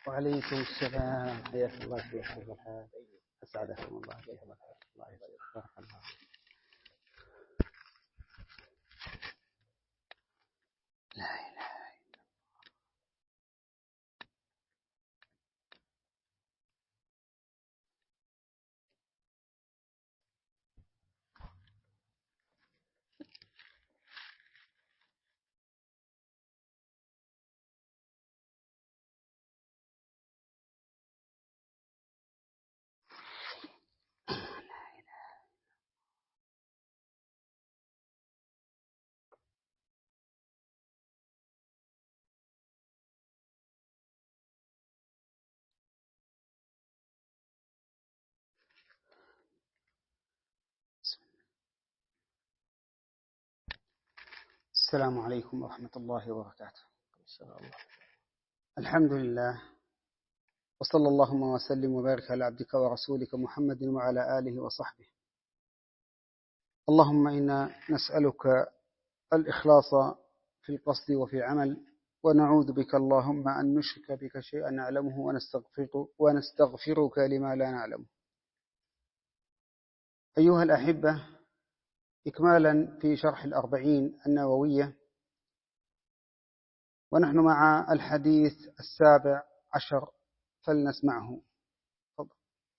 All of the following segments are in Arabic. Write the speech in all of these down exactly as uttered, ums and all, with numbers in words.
وعليكم السلام، حياك الله شيخ أبو الحاج، أسعدكم الله شيخ أبو الحاج. الله يسعدك، بارك الله. لا إله. السلام عليكم ورحمة الله وبركاته. الحمد لله، وصلى اللهم وسلم وبارك على عبدك ورسولك محمد وعلى آله وصحبه. اللهم إنا نسألك الإخلاص في القصد وفي العمل، ونعوذ بك اللهم أن نشرك بك شيئا نعلمه ونستغفرك, ونستغفرك لما لا نعلمه. أيها الأحبة، إكمالا في شرح الأربعين النووية، ونحن مع الحديث السابع عشر، فلنسمعه. فضل.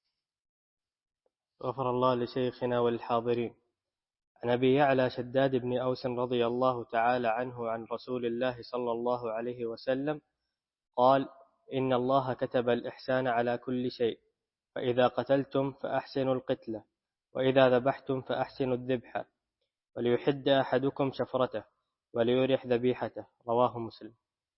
غفر الله لشيخنا وللحاضرين. عن أبي يعلى شداد بن أوس رضي الله تعالى عنه عن رسول الله صلى الله عليه وسلم قال: إن الله كتب الإحسان على كل شيء، فإذا قتلتم فأحسنوا القتلة، وإذا ذبحتم فأحسنوا الذبح، وليحد أحدكم شفرته وليرح ذبيحته. رواه مسلم.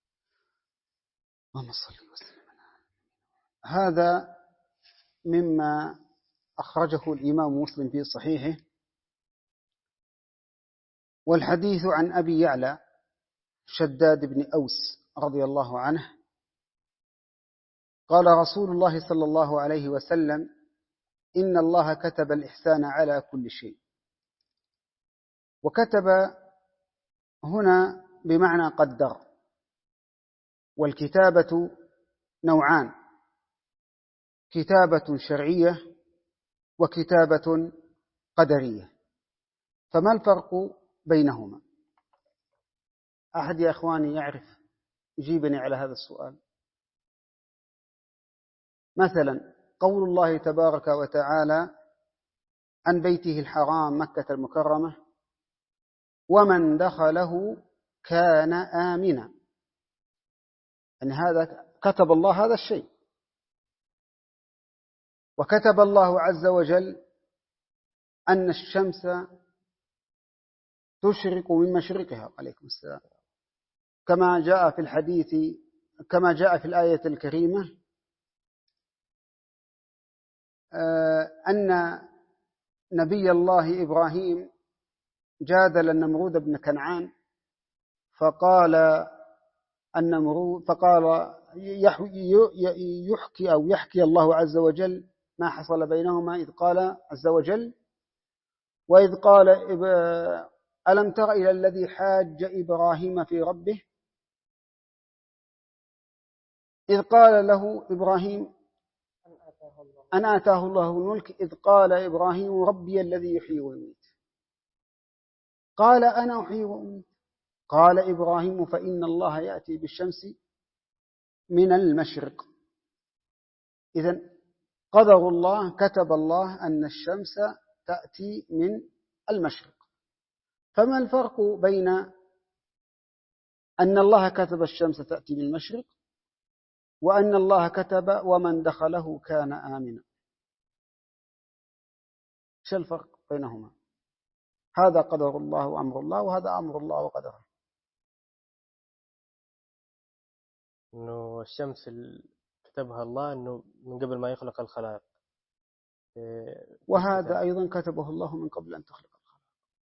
اللهم صل وسلم. هذا مما أخرجه الإمام مسلم في صحيحه، والحديث عن أبي يعلى شداد بن أوس رضي الله عنه قال: رسول الله صلى الله عليه وسلم: إن الله كتب الإحسان على كل شيء. وكتب هنا بمعنى قدر، والكتابة نوعان: كتابة شرعية وكتابة قدرية. فما الفرق بينهما؟ أحد يا أخواني يعرف يجيبني على هذا السؤال؟ مثلا قول الله تبارك وتعالى عن بيته الحرام مكة المكرمة: ومن دخله كان آمنا. يعني هذا كتب الله هذا الشيء. وكتب الله عز وجل أن الشمس تشرق من مشرقها، عليكم السلام، كما جاء في الحديث، كما جاء في الآية الكريمة أن نبي الله إبراهيم جادل النمرود بن كنعان، فقال النمرود فقال يحكي أو يحكي الله عز وجل ما حصل بينهما، إذ قال عز وجل: وإذ قال ألم تر إلى الذي حاج إبراهيم في ربه إذ قال له إبراهيم أن آتاه الله الملك إذ قال إبراهيم ربي الذي يحيي ويميت قال أنا أحيي وأميت قال إبراهيم فإن الله يأتي بالشمس من المشرق. إذن قدر الله، كتب الله أن الشمس تأتي من المشرق. فما الفرق بين أن الله كتب الشمس تأتي من المشرق وأن الله كتب ومن دخله كان آمنا؟ شو الفرق بينهما؟ هذا قدر الله وأمر الله، وهذا أمر الله وقدره. إنه الشمس كتبها الله إنه من قبل ما يخلق الخلائق، وهذا أيضا كتبه الله من قبل أن تخلق الخلق.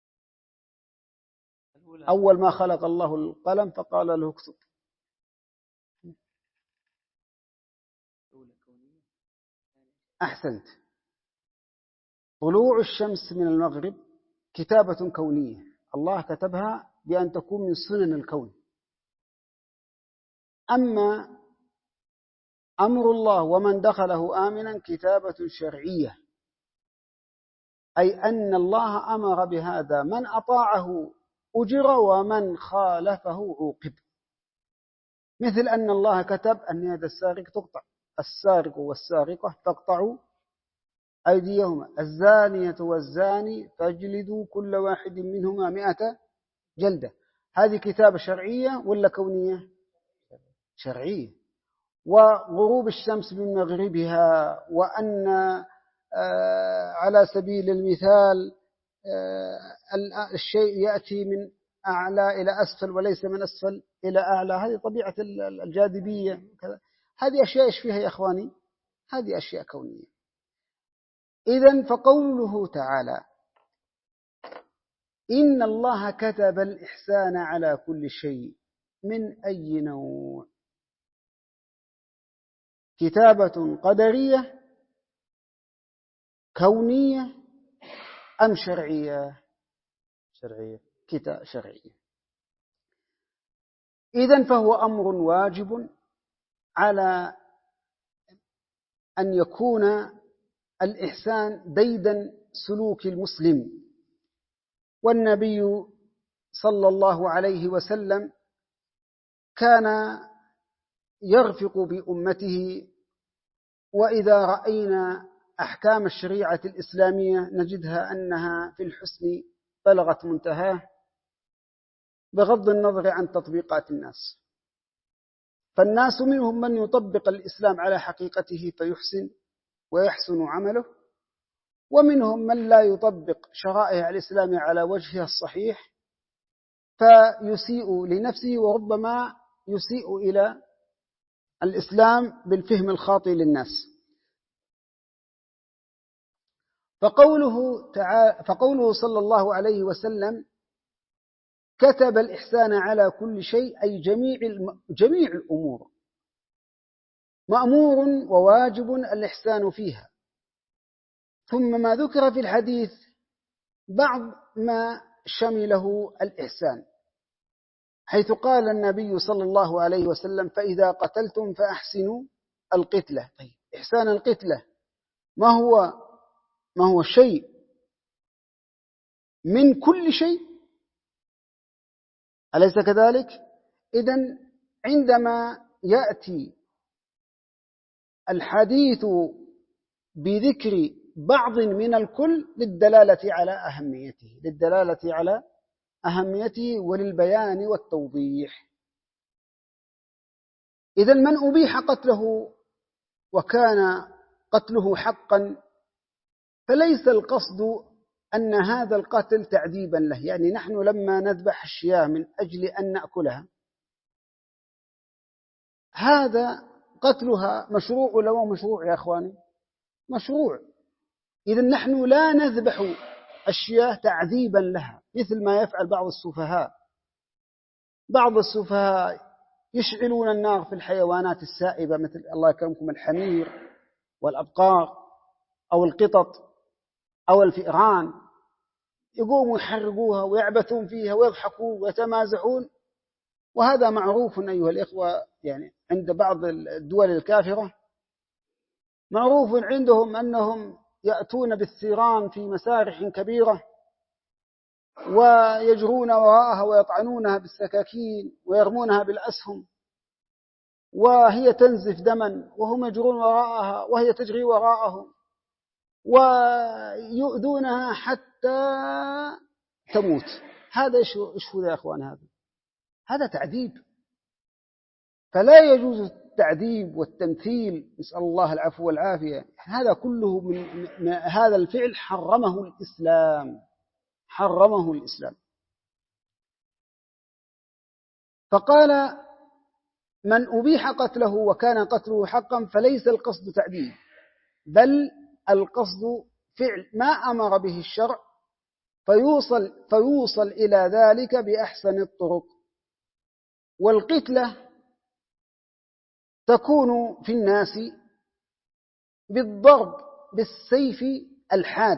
أول ما خلق الله القلم فقال له اكتب. أحسنت. طلوع الشمس من المغرب كتابة كونية، الله كتبها بأن تكون من سنن الكون. أما أمر الله ومن دخله آمنا كتابة شرعية، أي أن الله أمر بهذا، من أطاعه أجر ومن خالفه عوقب. مثل أن الله كتب أن يد السارق تقطع، السارق والسارقة فاقطعوا أيديهما، الزانية والزاني فاجلدوا كل واحد منهما مئة جلدة. هذه كتابة شرعية ولا كونية؟ شرعية. وغروب الشمس من مغربها، وأن على سبيل المثال الشيء يأتي من أعلى إلى أسفل وليس من أسفل إلى أعلى، هذه طبيعة الجاذبية. هذه أشياء إيش فيها يا أخواني؟ هذه أشياء كونية. إذن فقوله تعالى إن الله كتب الإحسان على كل شيء، من أي نوع؟ كتابة قدرية كونية أم شرعية؟ شرعية. كتاب شرعية. إذن فهو أمر واجب على أن يكون الإحسان ديدا سلوك المسلم. والنبي صلى الله عليه وسلم كان يرفق بأمته، وإذا رأينا أحكام الشريعة الإسلامية نجدها أنها في الحسن بلغت منتهاه بغض النظر عن تطبيقات الناس. فالناس منهم من يطبق الإسلام على حقيقته فيحسن ويحسن عمله، ومنهم من لا يطبق شرائع الإسلام على وجهها الصحيح فيسيء لنفسه، وربما يسيء إلى الإسلام بالفهم الخاطئ للناس. فقوله تعالى فقوله صلى الله عليه وسلم كتب الإحسان على كل شيء، أي جميع جميع الأمور مأمور وواجب الإحسان فيها. ثم ما ذكر في الحديث بعض ما شمله الإحسان، حيث قال النبي صلى الله عليه وسلم فإذا قتلتم فأحسنوا القتلة. طيب إحسان القتلة ما هو ما هو شيء من كل شيء، أليس كذلك؟ إذن عندما يأتي الحديث بذكر بعض من الكل للدلالة على أهميته للدلالة على أهميته وللبيان والتوضيح. إذن من أبيح قتله وكان قتله حقا فليس القصد أن هذا القتل تعذيبا له، يعني نحن لما نذبح الشياه من أجل أن نأكلها هذا قتلها مشروع ولا هو مشروع يا أخواني؟ مشروع. إذن نحن لا نذبح الشياه تعذيبا لها مثل ما يفعل بعض السفهاء. بعض السفهاء يشعلون النار في الحيوانات السائبة مثل الله يكرمكم الحمير والأبقار أو القطط أو الفئران، يقوموا يحرقوها ويعبثون فيها ويضحكون ويتمازحون. وهذا معروف أيها الإخوة، يعني عند بعض الدول الكافرة معروف عندهم أنهم يأتون بالثيران في مسارح كبيرة ويجرون وراءها ويطعنونها بالسكاكين ويرمونها بالأسهم، وهي تنزف دما وهم يجرون وراءها وهي تجري وراءهم، ويؤذونها حتى تموت. هذا إيش هو يا أخوان؟ هذا هذا تعذيب. فلا يجوز التعذيب والتمثيل، نسأل الله العفو والعافية. هذا كله من هذا الفعل حرمه الإسلام حرمه الإسلام. فقال من أبيح قتله وكان قتله حقا فليس القصد تعذيب، بل القصد فعل ما أمر به الشرع فيوصل, فيوصل إلى ذلك بأحسن الطرق. والقتلة تكون في الناس بالضرب بالسيف الحاد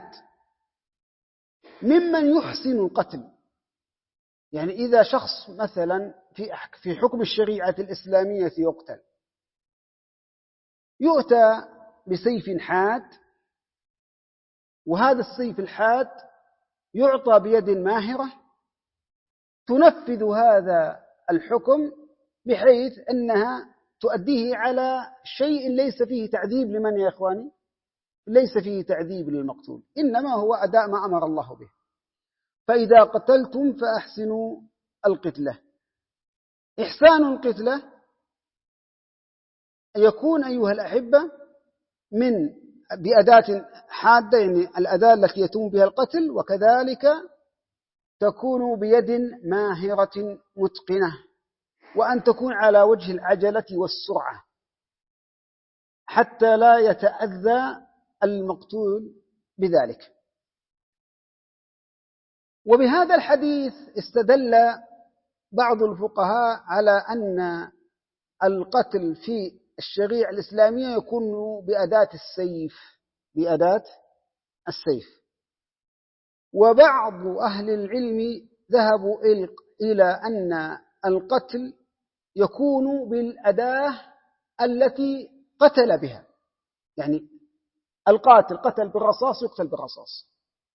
ممن يحسن القتل. يعني إذا شخص مثلا في في حكم الشريعة الإسلامية يقتل يؤتى بسيف حاد، وهذا السيف الحاد يعطى بيد ماهرة تنفذ هذا الحكم بحيث أنها تؤديه على شيء ليس فيه تعذيب لمن يا إخواني؟ ليس فيه تعذيب للمقتول، إنما هو أداء ما أمر الله به. فإذا قتلتم فأحسنوا القتلة. إحسان القتلة يكون أيها الأحبة من بأداة حادة، يعني الأداة التي يتم بها القتل، وكذلك تكون بيد ماهرة متقنة، وأن تكون على وجه العجلة والسرعة حتى لا يتأذى المقتول بذلك. وبهذا الحديث استدل بعض الفقهاء على أن القتل في الشريعة الإسلامية يكون بأداة السيف بأداة السيف وبعض أهل العلم ذهبوا إلى أن القتل يكون بالأداة التي قتل بها، يعني القاتل قتل بالرصاص يقتل بالرصاص،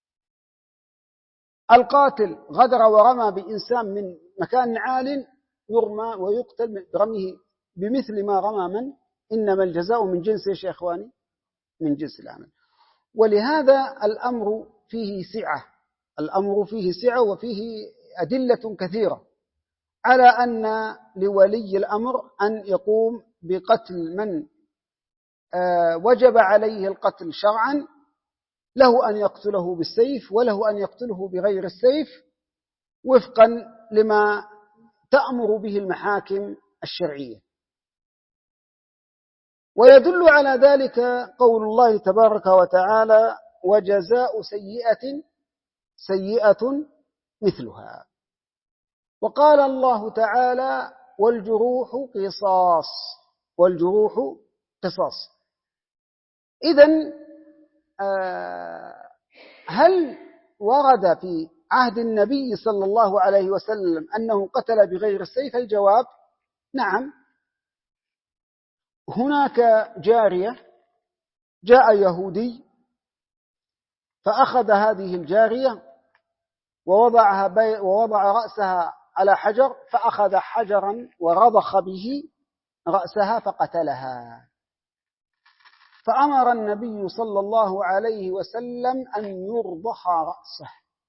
القاتل غدر ورمى بإنسان من مكان عال يرمى ويقتل برميه بمثل ما رمى من، إنما الجزاء من جنس يا إخواني، من جنس العمل. ولهذا الأمر فيه سعة، الأمر فيه سعة وفيه أدلة كثيرة على أن لولي الأمر أن يقوم بقتل من وجب عليه القتل شرعا، له أن يقتله بالسيف وله أن يقتله بغير السيف وفقا لما تأمر به المحاكم الشرعية. ويدل على ذلك قول الله تبارك وتعالى: وجزاء سيئة سيئة مثلها. وقال الله تعالى: والجروح قصاص، والجروح قصاص. إذن هل ورد في عهد النبي صلى الله عليه وسلم أنه قتل بغير السيف؟ الجواب نعم. هناك جارية جاء يهودي فأخذ هذه الجارية ووضعها بي ووضع رأسها على حجر، فأخذ حجرا ورضخ به رأسها فقتلها، فأمر النبي صلى الله عليه وسلم أن يرضخ رأسه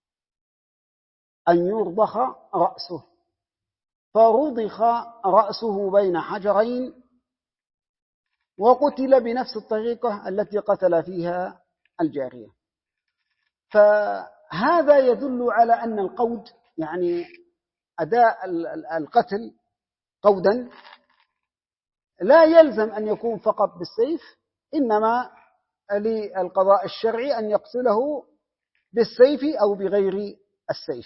أن يرضخ رأسه فرضخ رأسه بين حجرين وقتل بنفس الطريقة التي قتل فيها الجارية. فهذا يدل على أن القود، يعني أداء القتل قودا، لا يلزم أن يكون فقط بالسيف، إنما للقضاء الشرعي أن يقتله بالسيف أو بغير السيف.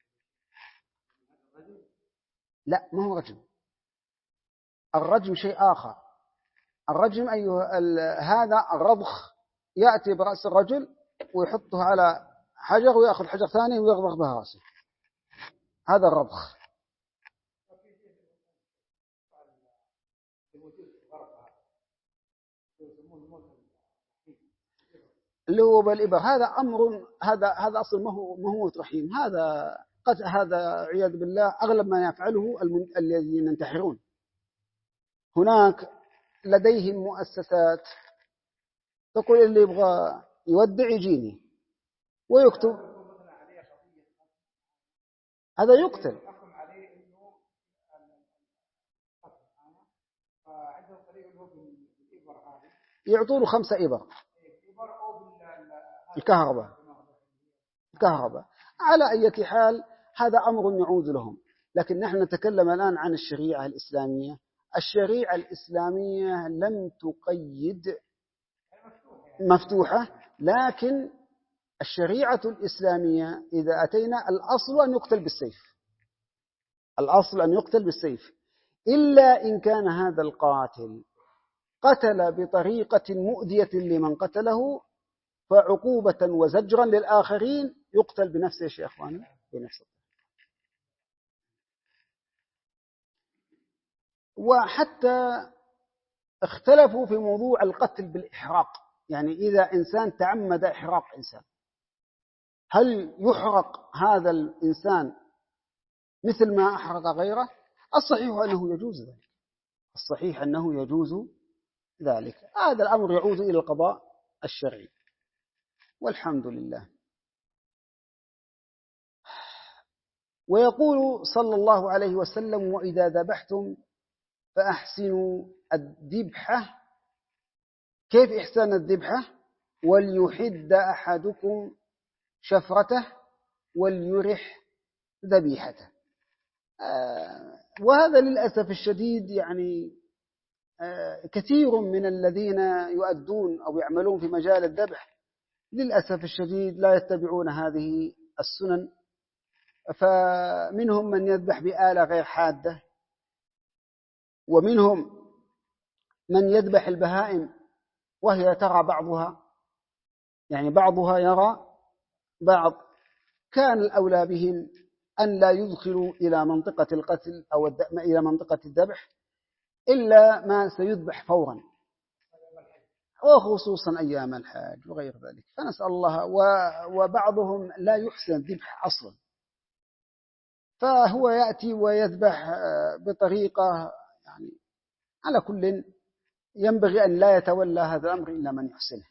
لا، ما هو رجم، الرجم شيء آخر. الرجم أيها هذا الرضخ، يأتي برأس الرجل ويحطه على حجر ويأخذ حجر ثاني ويغضغ بها رأسه، هذا الرضخ. اللي هو بالإبر، هذا أمر، هذا هذا أصل ما هو ما هو رحيم، هذا قد هذا عياذ بالله أغلب ما يفعله الذين ينتحرون. هناك لديهم مؤسسات تقول اللي يبغى يودع يجيني ويكتب، هذا يقتل. يعطونه خمسة إبر الكهرباء الكهرباء على أي حال هذا أمر يعود لهم. لكن نحن نتكلم الآن عن الشريعة الإسلامية. الشريعة الإسلامية لم تقيد، مفتوحة، لكن الشريعة الإسلامية إذا أتينا الأصل أن يقتل بالسيف، الأصل أن يقتل بالسيف، إلا إن كان هذا القاتل قتل بطريقة مؤذية لمن قتله فعقوبة وزجرا للآخرين يقتل بنفسه يا إخواني، بنفسه. وحتى اختلفوا في موضوع القتل بالإحراق، يعني إذا إنسان تعمد إحراق إنسان هل يحرق هذا الإنسان مثل ما أحرق غيره؟ الصحيح أنه يجوز ذلك، الصحيح أنه يجوز ذلك. هذا الأمر يعود إلى القضاء الشرعي والحمد لله. ويقول صلى الله عليه وسلم: وإذا ذبحتم فأحسنوا الذبحة. كيف إحسان الذبحة؟ وليحد أحدكم شفرته وليرح ذبيحته. آه وهذا للأسف الشديد يعني آه كثير من الذين يؤدون أو يعملون في مجال الذبح للأسف الشديد لا يتبعون هذه السنن، فمنهم من يذبح بآلة غير حادة، ومنهم من يذبح البهائم وهي ترى بعضها، يعني بعضها يرى بعض. كان الأولى بهم أن لا يدخلوا إلى منطقة القتل أو إلى منطقة الذبح إلا ما سيذبح فورا، وخصوصا أيام الحاج وغير ذلك. فنسأل الله. وبعضهم لا يحسن الذبح أصلا، فهو يأتي ويذبح بطريقة يعني على كل ينبغي أن لا يتولى هذا الأمر إلا من يحسنه.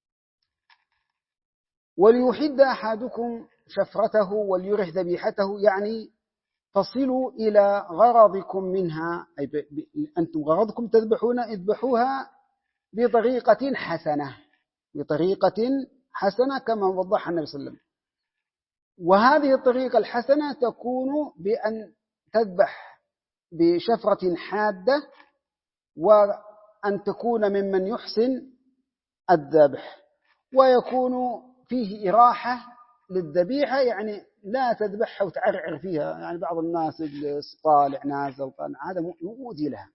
وليحد أحدكم شفرته وليرح ذبيحته، يعني تصلوا إلى غرضكم منها، أي أنتم غرضكم تذبحون اذبحوها بطريقة حسنة، بطريقة حسنة كما وضحها النبي صلى الله عليه وسلم. وهذه الطريقة الحسنة تكون بأن تذبح بشفرة حادة، وأن تكون ممن يحسن الذبح، ويكون فيه إراحة للذبيحة، يعني لا تذبحها وتعرعر فيها. يعني بعض الناس طالع نازل طالع، هذا مؤذي لها.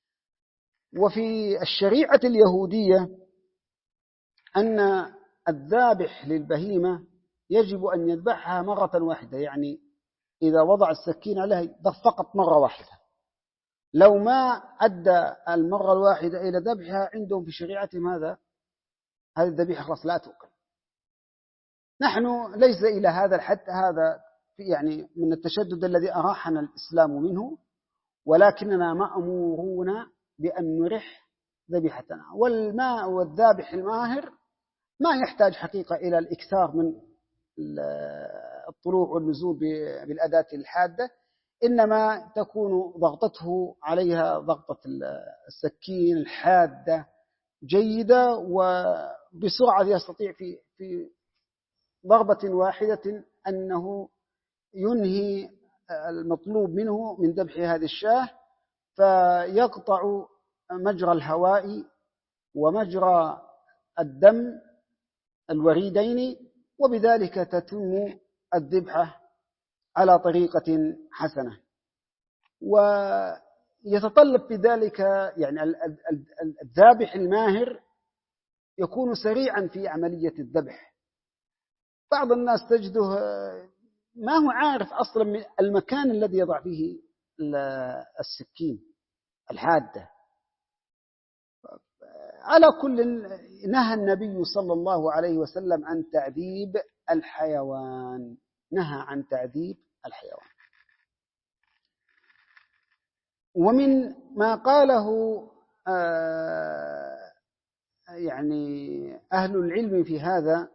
وفي الشريعة اليهودية أن الذابح للبهيمة يجب أن يذبحها مرة واحدة، يعني إذا وضع السكين عليها فقط مرة واحدة. لو ما أدى المرة الواحدة إلى ذبحها عندهم في شريعتهم هذا هذه الذبيحة خلاص لا تؤكل. نحن ليس إلى هذا الحد، هذا يعني من التشدد الذي أراحنا الإسلام منه، ولكننا مأمورون بأن نرح ذبيحتنا. والماء والذابح الماهر ما يحتاج حقيقة إلى الإكثار من الطلوع والنزول بالأداة الحادة، إنما تكون ضغطته عليها ضغطة السكين الحادة جيدة، وبسرعة يستطيع في في ضربة واحدة أنه ينهي المطلوب منه من ذبح هذه الشاة، فيقطع مجرى الهواء ومجرى الدم الوريدين، وبذلك تتم الذبحة على طريقة حسنة. ويتطلب بذلك يعني الذابح الماهر يكون سريعا في عملية الذبح. بعض الناس تجده ما هو عارف أصلا من المكان الذي يضع فيه السكين الحادة. على كل، نهى النبي صلى الله عليه وسلم عن تعذيب الحيوان، نهى عن تعذيب الحيوان. ومن ما قاله آه يعني أهل العلم في هذا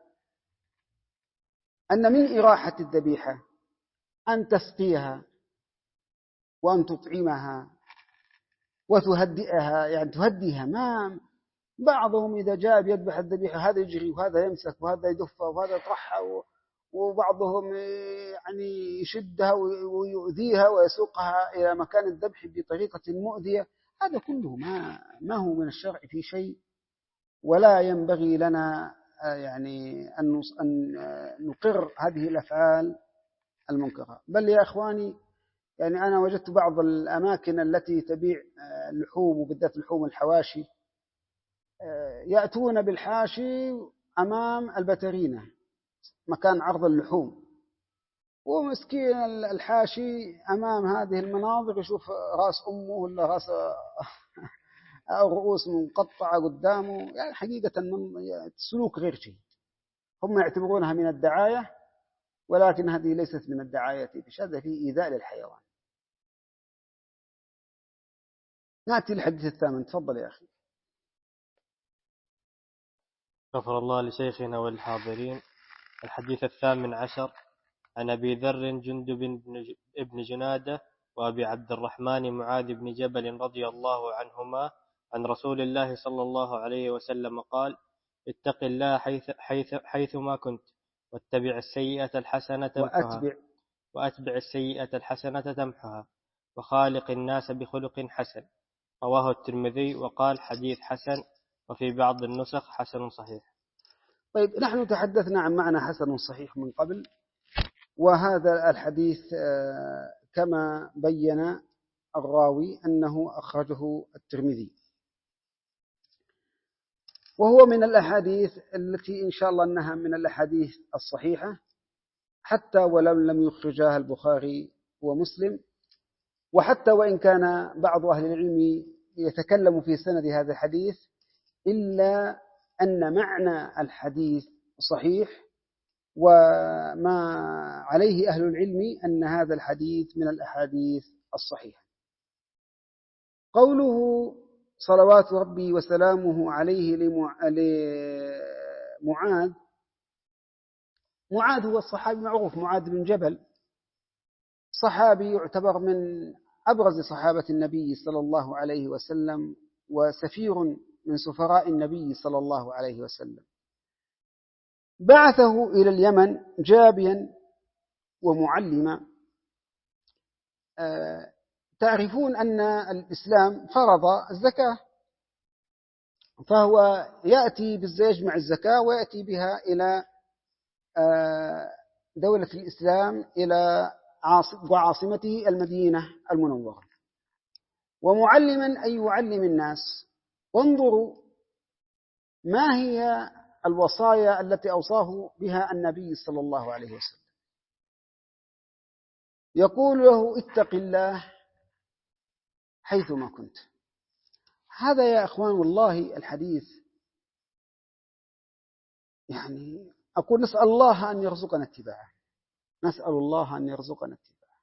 أن من إراحة الذبيحة أن تسقيها وأن تطعمها وتهدئها، يعني تهديها. ما بعضهم إذا جاء يذبح الذبيحة هذا يجري وهذا يمسك وهذا يدفها وهذا يطرحها، وبعضهم يعني يشدها ويؤذيها ويسوقها إلى مكان الذبح بطريقة مؤذية. هذا كله ما ما هو من الشرع في شيء، ولا ينبغي لنا يعني أن نقر هذه الأفعال المنكرة. بل يا إخواني، يعني أنا وجدت بعض الأماكن التي تبيع اللحوم وبالذات لحوم الحواشي يأتون بالحاشي أمام البترينة مكان عرض اللحوم، ومسكين الحاشي أمام هذه المناظر يشوف رأس أمه ولا رأس رؤوس مقطعة قدامه، يعني حقيقة سلوك غير جيد. هم يعتبرونها من الدعاية، ولكن هذه ليست من الدعاية، هذا فيه إيذاء للحيوان. نأتي للحديث الثامن. تفضل يا أخي. غفر الله لشيخنا والحاضرين. الحديث الثامن عشر عن أبي ذر جندب بن جنادة وأبي عبد الرحمن معاذ بن جبل رضي الله عنهما عن رسول الله صلى الله عليه وسلم قال: اتق الله حيث حيث حيثما كنت، واتبع السيئة الحسنة تمحها وأتبع وأتبع السيئة الحسنة تمحها وخالق الناس بخلق حسن. رواه الترمذي وقال حديث حسن، وفي بعض النسخ حسن صحيح. طيب، نحن تحدثنا عن معنى حسن صحيح من قبل، وهذا الحديث كما بين الراوي أنه أخرجه الترمذي، وهو من الأحاديث التي إن شاء الله أنها من الأحاديث الصحيحة، حتى ولو لم يخرجها البخاري ومسلم، وحتى وإن كان بعض أهل العلم يتكلم في سند هذا الحديث، إلا أن معنى الحديث صحيح، وما عليه أهل العلم أن هذا الحديث من الأحاديث الصحيحة. قوله صلوات ربي وسلامه عليه لمعاذ، معاذ هو الصحابي معروف، معاذ بن جبل، صحابي يعتبر من أبرز صحابة النبي صلى الله عليه وسلم، وسفير من سفراء النبي صلى الله عليه وسلم. بعثه إلى اليمن جابيا ومعلما. تعرفون أن الإسلام فرض الزكاة، فهو يأتي يجمع الزكاة ويأتي بها إلى دولة الإسلام، إلى وعاصمته المدينة المنورة، ومعلما أي يعلم الناس. وانظروا ما هي الوصايا التي أوصاه بها النبي صلى الله عليه وسلم. يقول له: اتق الله حيثما كنت. هذا يا أخوان والله الحديث، يعني أقول نسأل الله أن يرزقنا اتباعه، نسأل الله أن يرزقنا اتباعه،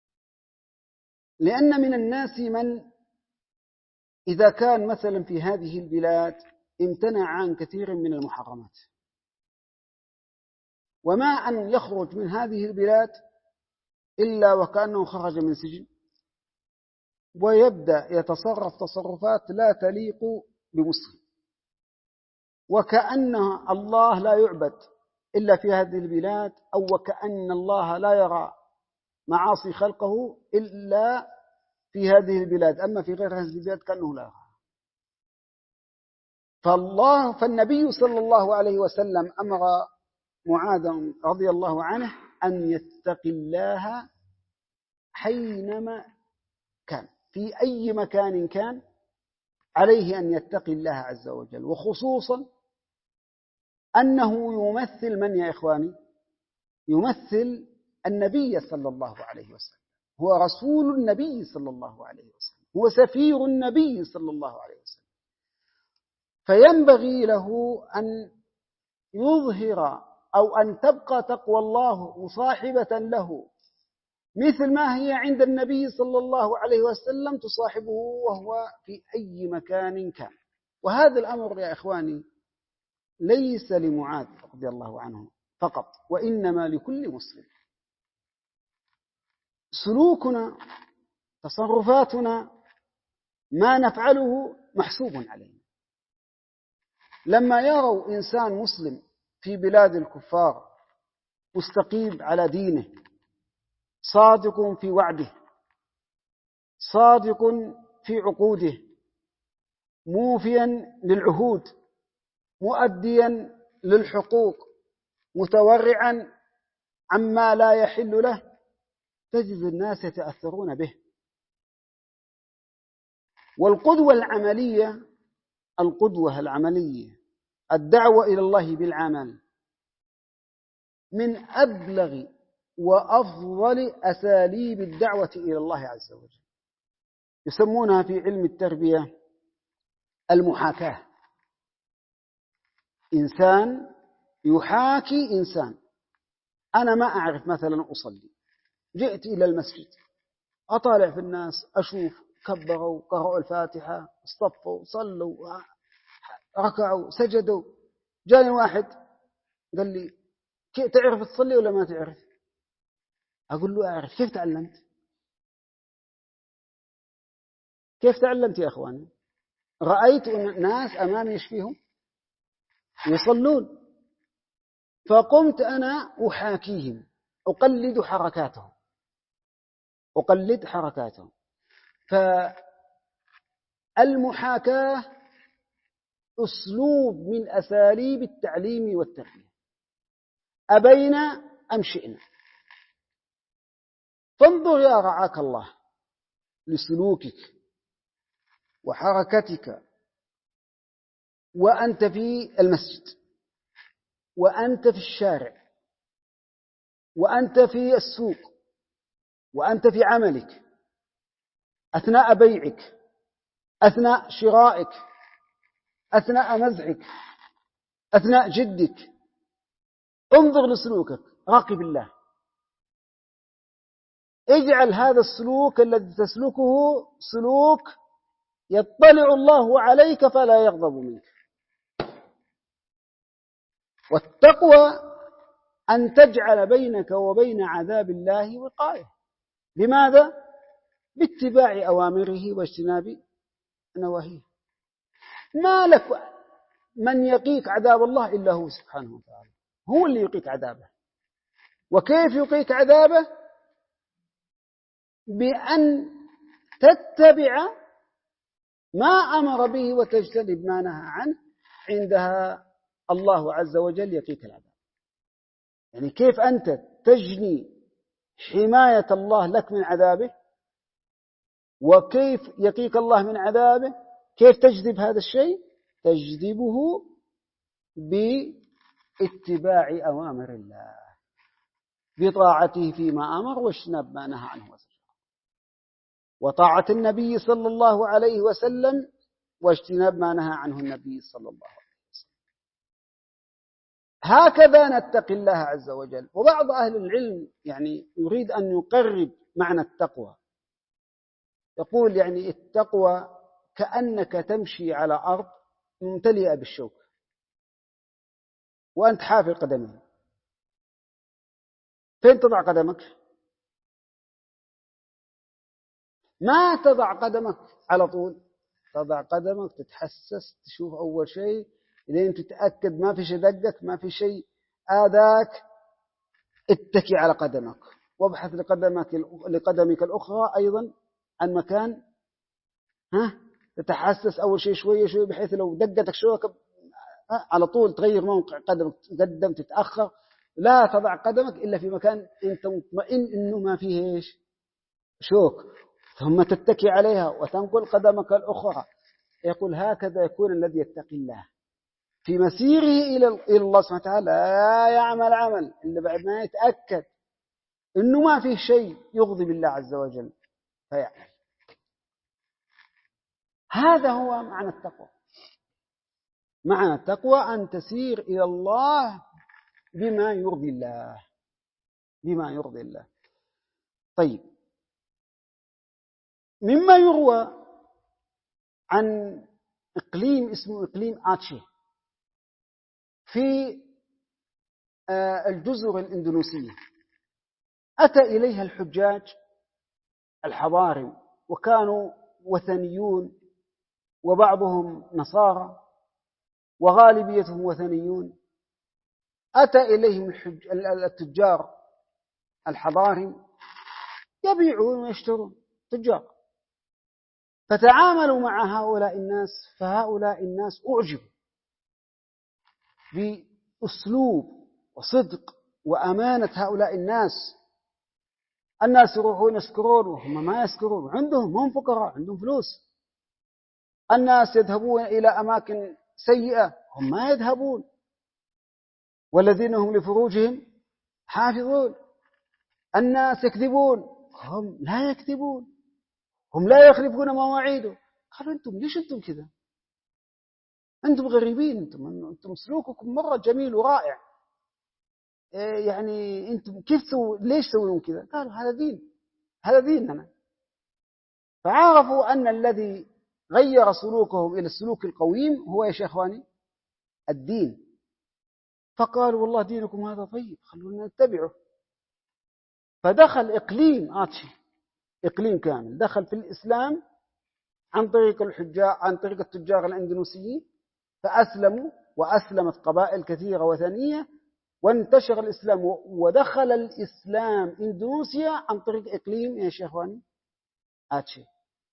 لأن من الناس من إذا كان مثلا في هذه البلاد امتنع عن كثير من المحرمات، وما أن يخرج من هذه البلاد إلا وكأنه خرج من سجن، ويبدأ يتصرف تصرفات لا تليق بمسلم، وكأن الله لا يعبد إلا في هذه البلاد، أو وكأن الله لا يرى معاصي خلقه إلا في هذه البلاد، أما في غير هذه البلاد كأنه لا يرى. فالله فالنبي صلى الله عليه وسلم أمر معاذ رضي الله عنه أن يتقي الله حينما كان، في أي مكان كان عليه أن يتقي الله عز وجل، وخصوصا أنه يمثل من يا إخواني؟ يمثل النبي صلى الله عليه وسلم، هو رسول النبي صلى الله عليه وسلم، هو سفير النبي صلى الله عليه وسلم. فينبغي له أن يظهر أو أن تبقى تقوى الله مصاحبة له، مثل ما هي عند النبي صلى الله عليه وسلم تصاحبه وهو في أي مكان كان. وهذا الأمر يا إخواني ليس لمعاذ رضي الله عنه فقط، وإنما لكل مسلم. سلوكنا، تصرفاتنا، ما نفعله محسوب علينا. لما يروا إنسان مسلم في بلاد الكفار مستقيم على دينه، صادق في وعده، صادق في عقوده، موفيا للعهود، مؤديا للحقوق، متورعا عما لا يحل له، تجد الناس يتأثرون به. والقدوة العملية، القدوة العملية، الدعوة إلى الله بالعمل، من أبلغ وأفضل أساليب الدعوة إلى الله عز وجل. يسمونها في علم التربية المحاكاة، إنسان يحاكي إنسان. أنا ما أعرف مثلا أصلي، جئت إلى المسجد أطالع في الناس، أشوف كبروا، قرأوا الفاتحة، اصطفوا، صلوا، ركعوا، سجدوا. جاني واحد قال لي تعرف تصلي ولا ما تعرف؟ أقول له أعرف. كيف تعلمت؟ كيف تعلمت يا أخواني؟ رأيت ناس أمامي يشفيهم يصلون، فقمت أنا أحاكيهم، أقلد حركاتهم أقلد حركاتهم. فالمحاكاة أسلوب من أساليب التعليم والتربية، أبينا أم شئنا. فانظر يا رعاك الله لسلوكك وحركتك وأنت في المسجد، وأنت في الشارع، وأنت في السوق، وأنت في عملك، أثناء بيعك، أثناء شرائك، أثناء مزحك، أثناء جدك. انظر لسلوكك، راقب الله. اجعل هذا السلوك الذي تسلكه سلوك يطلع الله عليك فلا يغضب منك. والتقوى أن تجعل بينك وبين عذاب الله وقاية. لماذا؟ باتباع أوامره واجتناب نواهيه. ما لك من يقيك عذاب الله إلا هو سبحانه وتعالى، هو اللي يقيك عذابه. وكيف يقيك عذابه؟ بأن تتبع ما أمر به وتجتنب ما نهى عنه، عندها الله عز وجل يقيك العذاب. يعني كيف أنت تجني حماية الله لك من عذابه، وكيف يقيك الله من عذابه؟ كيف تجذب هذا الشيء؟ تجذبه باتباع أوامر الله، بطاعته فيما أمر واجتناب ما نهى عنه وزجر، وطاعة النبي صلى الله عليه وسلم واجتناب ما نهى عنه النبي صلى الله عليه وسلم. هكذا نتقي الله عز وجل. وبعض أهل العلم يعني يريد أن يقرب معنى التقوى، يقول يعني التقوى كأنك تمشي على أرض ممتلئة بالشوك وأنت حافر قدمين، فين تضع قدمك؟ ما تضع قدمك على طول، تضع قدمك تتحسس، تشوف أول شيء لين تتأكد ما في شيء دقك، ما في شيء آذاك، اتكي على قدمك وابحث لقدمك لقدمك الأخرى أيضا عن مكان ها تتحسس أول شيء شوية شوية، بحيث لو دقتك شوكة على طول تغير موقع قدمك، تقدم تتأخر. لا تضع قدمك إلا في مكان أنت مطمئن إنه ما فيه إيش شوك، ثم تتكي عليها وتنقل قدمك الأخرى. يقول هكذا يكون الذي يتقي الله في مسيره إلى الله سبحانه وتعالى، لا يعمل عمل إلا بعد ما يتأكد إنه ما فيه شيء يغضب الله عز وجل فيعمل. هذا هو معنى التقوى. معنى التقوى أن تسير إلى الله بما يرضي الله، بما يرضي الله. طيب، مما يروى عن إقليم اسمه إقليم آتشي في الجزر الإندونيسية، أتى إليها الحجاج الحضارم وكانوا وثنيون، وبعضهم نصارى وغالبيتهم وثنيون. أتى إليهم التجار الحضارم يبيعون ويشترون، تجار، فتعاملوا مع هؤلاء الناس، فهؤلاء الناس أعجبوا بأسلوب وصدق وأمانة هؤلاء الناس. الناس يروحون يسكرون وهم ما يسكرون، عندهم هم فقراء، عندهم فلوس. الناس يذهبون إلى أماكن سيئة، هم ما يذهبون. والذين هم لفروجهم حافظون. الناس يكذبون، هم لا يكذبون، هم لا يخلفون مواعيده. قالوا أنتم ليش أنتم كذا؟ أنتم غريبين، أنتم أنتم سلوككم مرة جميل ورائع، يعني أنتم كيف سو ليش تسوون كذا؟ قالوا هذا دين، هذا ديننا. فعرفوا أن الذي غير سلوكهم إلى السلوك القويم هو يا شيخواني الدين. فقالوا والله دينكم هذا طيب، خلونا نتبعه. فدخل إقليم آتشي، إقليم كامل دخل في الإسلام عن طريق الحجاج، عن طريق التجار الأندونيسيين، فأسلموا وأسلمت قبائل كثيرة وثنية، وانتشر الإسلام. ودخل الإسلام إندونيسيا عن طريق إقليم يا شيخواني آتشي،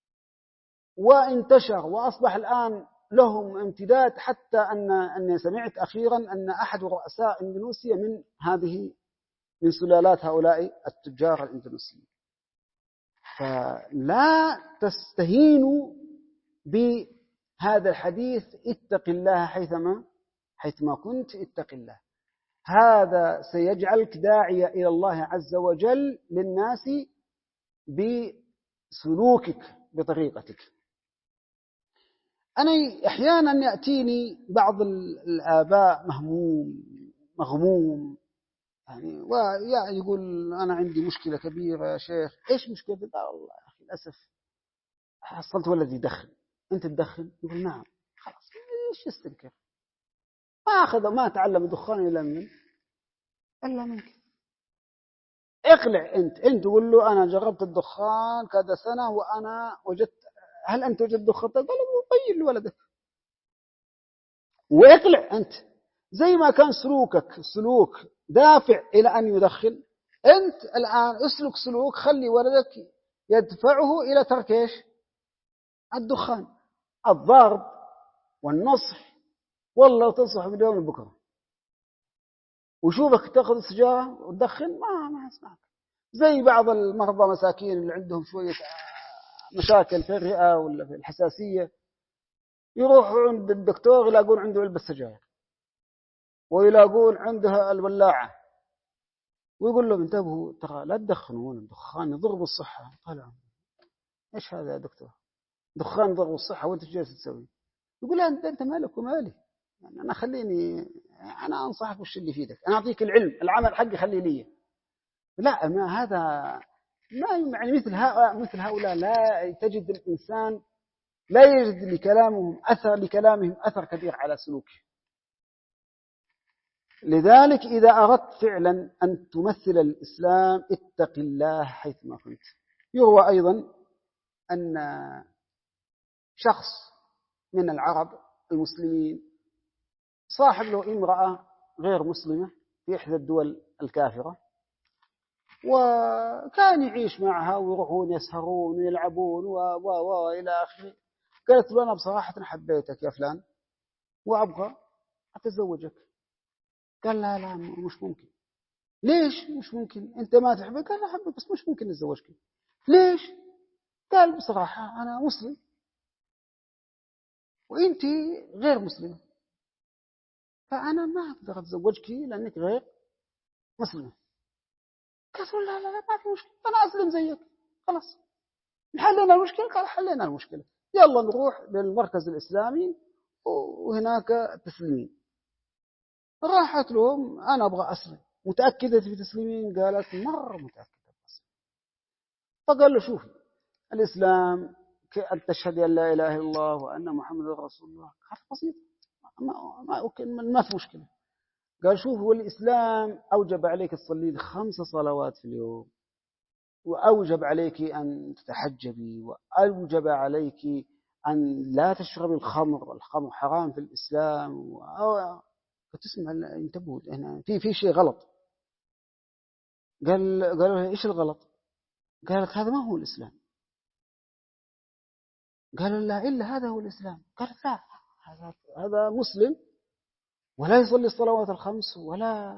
وانتشر وأصبح الآن لهم امتداد، حتى أن أني سمعت أخيرا أن أحد رؤساء إندونيسيا من هذه من سلالات هؤلاء التجار الإندونيسيين. فلا تستهينوا بهذا الحديث، اتق الله حيثما حيثما كنت، اتق الله. هذا سيجعلك داعية إلى الله عز وجل للناس بسلوكك بطريقتك. أنا أحيانا يأتيني بعض الآباء مهموم مغموم، يعني ويقول أنا عندي مشكلة كبيرة يا شيخ. إيش مشكلة؟ قال والله يا أخي للأسف حصلت ولدي يدخن. أنت تدخن؟ يقول نعم. خلاص إيش يستنكر؟ ما أخذ ما تعلم الدخان إلا من إلا منك. اقلع أنت أنت تقول له أنا جربت الدخان كذا سنة وأنا وجدت. هل أنت وجدت دخان؟ قال طيب لولدك واقلع أنت. زي ما كان سلوكك سلوك دافع إلى أن يدخن، أنت الآن اسلك سلوك خلي ولدك يدفعه إلى ترك إيش؟ الدخان. الضرب والنصح، والله تنصح باليوم بكرة، وشوفك تأخذ السجارة وتدخن ما ما اسمعك. زي بعض المرضى مساكين اللي عندهم شوية مشاكل في الرئة ولا في الحساسية، يروحوا عند الدكتور يلاقون عنده علبة سجاير، ويلاقون عندها الولاعة، ويقول لهم انتبهوا ترى لا تدخنون، الدخان يضر بالصحة. قال ايش هذا يا دكتور؟ دخان يضر بالصحة وانت جالس تسوي؟ يقول انت انت مالك ومالي، يعني انا خليني انا انصحك بالشيء اللي يفيدك، انا اعطيك العلم، العمل حقي خليه لي. لا ما هذا ما يعني مثل هؤلاء مثل هؤلاء لا تجد الانسان لا يجد لكلامهم اثر لكلامهم اثر كبير على سلوكه. لذلك إذا أردت فعلا أن تمثل الإسلام اتق الله حيثما كنت. يروى أيضا أن شخص من العرب المسلمين صاحب له امرأة غير مسلمة في إحدى الدول الكافرة، وكان يعيش معها ويروحون يسهرون ويلعبون و و و إلى آخره. قالت له أنا بصراحة حبيتك يا فلان وأبغى أتزوجك. قال لا لا مش ممكن. ليش مش ممكن؟ أنت ما تحبه؟ قال أحبك بس مش ممكن نتزوجك. ليش؟ قال بصراحة أنا مسلم وأنت غير مسلمة، فأنا ما أقدر أتزوجك لأنك غير مسلمة. قالت لا لا لا ما في مشكلة، أنا أسلم زيك خلاص نحلنا المشكلة. قال حلينا المشكلة، يلا نروح للمركز الإسلامي وهناك تسليمين. راحت لهم أنا أبغى أسلم، متأكدة في تسليمين؟ قالت مرة متأكدة. فقال له شوفي الإسلام أن تشهد أن لا إله إلا الله وأن محمد رسول الله، هذا بسيط ما ما ما في مشكلة. قال شوف هو الإسلام أوجب عليك تصلي خمس صلوات في اليوم، وأوجب عليك أن تتحجبي، وأوجب عليك أن لا تشربي الخمر، الخمر حرام في الإسلام. فتسمع انتبهوا هنا في في شيء غلط. قال قالوا إيش الغلط؟ قالت هذا ما هو الإسلام. قالوا لا إلا هذا هو الإسلام. قالت لا هذا هذا مسلم ولا يصلي الصلوات الخمس ولا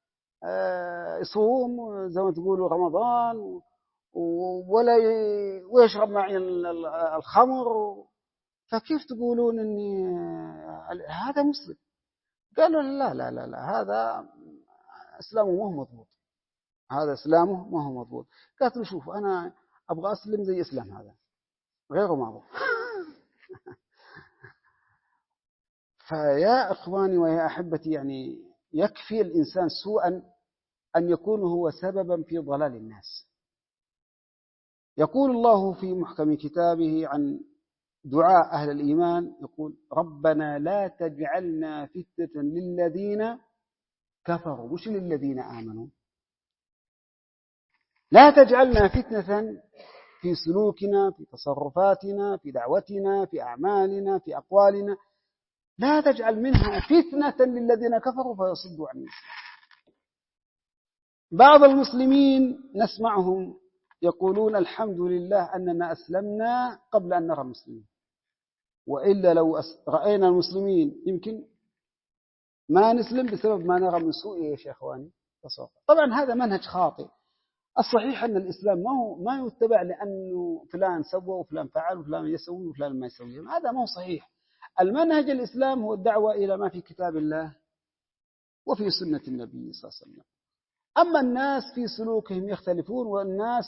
يصوم زي ما تقولوا رمضان ولا ويشرب معي الخمر، فكيف تقولون إني هذا مسلم؟ قالوا لا لا لا لا هذا إسلامه ما هو مضبوط، هذا إسلامه ما هو مضبوط. قالت له شوف أنا أبغى أسلم زي إسلام هذا غيره ما أبغى. فيا إخواني ويا أحبتي، يعني يكفي الإنسان سوءا أن يكون هو سببا في ضلال الناس. يقول الله في محكم كتابه عن دعاء أهل الإيمان، يقول ربنا لا تجعلنا فتنة للذين كفروا، مش للذين آمنوا. لا تجعلنا فتنة في سلوكنا، في تصرفاتنا، في دعوتنا، في أعمالنا، في أقوالنا. لا تجعل منها فتنة للذين كفروا فيصدوا عن الإسلام. بعض المسلمين نسمعهم يقولون الحمد لله أننا أسلمنا قبل أن نرى المسلمين، وإلا لو رأينا المسلمين يمكن ما نسلم بسبب ما نرى من سوء يا شيخواني. طبعا هذا منهج خاطئ. الصحيح أن الإسلام ما هو ما يتبع لأنه فلان سوى وفلان فعل وفلان يسوي وفلان ما يسوي، هذا ما هو صحيح. المنهج الإسلام هو الدعوة إلى ما في كتاب الله وفي سنة النبي صلى الله عليه وسلم. أما الناس في سلوكهم يختلفون، والناس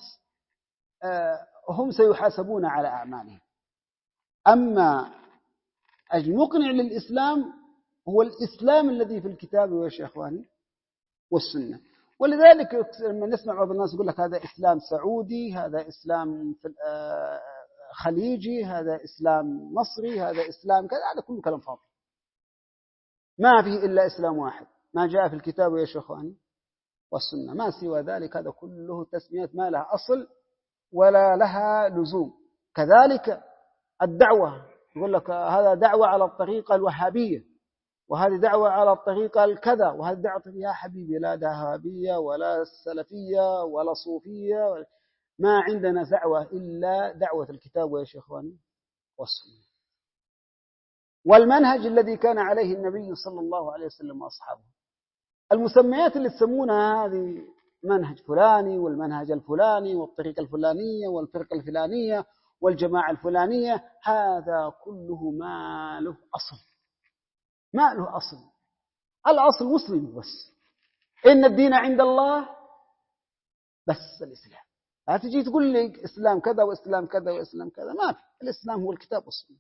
هم سيحاسبون على أعمالهم. أما المقنع للإسلام هو الإسلام الذي في الكتاب والشيخواني والسنة. ولذلك لما نسمع بعض الناس يقول لك هذا إسلام سعودي، هذا إسلام خليجي، هذا إسلام مصري، هذا إسلام كذا، هذا كله كلام فاضي. ما فيه إلا إسلام واحد ما جاء في الكتاب يا شيخواني والسنة، ما سوى ذلك هذا كله تسميات ما لها أصل ولا لها لزوم. كذلك الدعوة، يقول لك هذا دعوة على الطريقة الوهابية، وهذه دعوة على الطريقة الكذا، وهذه دعوة. يا حبيبي لا وهابية ولا سلفية ولا صوفية، ما عندنا دعوة إلا دعوة الكتاب يا شيخواني والسنة والمنهج الذي كان عليه النبي صلى الله عليه وسلم وأصحابه. المسميات اللي تسمونها هذه منهج فلاني والمنهج الفلاني والطريقة الفلانية والفرقة الفلانية والجماعة الفلانية، هذا كله ما له أصل، ما له أصل. الأصل مسلم بس، إن الدين عند الله بس الإسلام. لا تجي تقول لي إسلام كذا وإسلام كذا وإسلام كذا، ما في. الإسلام هو الكتاب والسنة.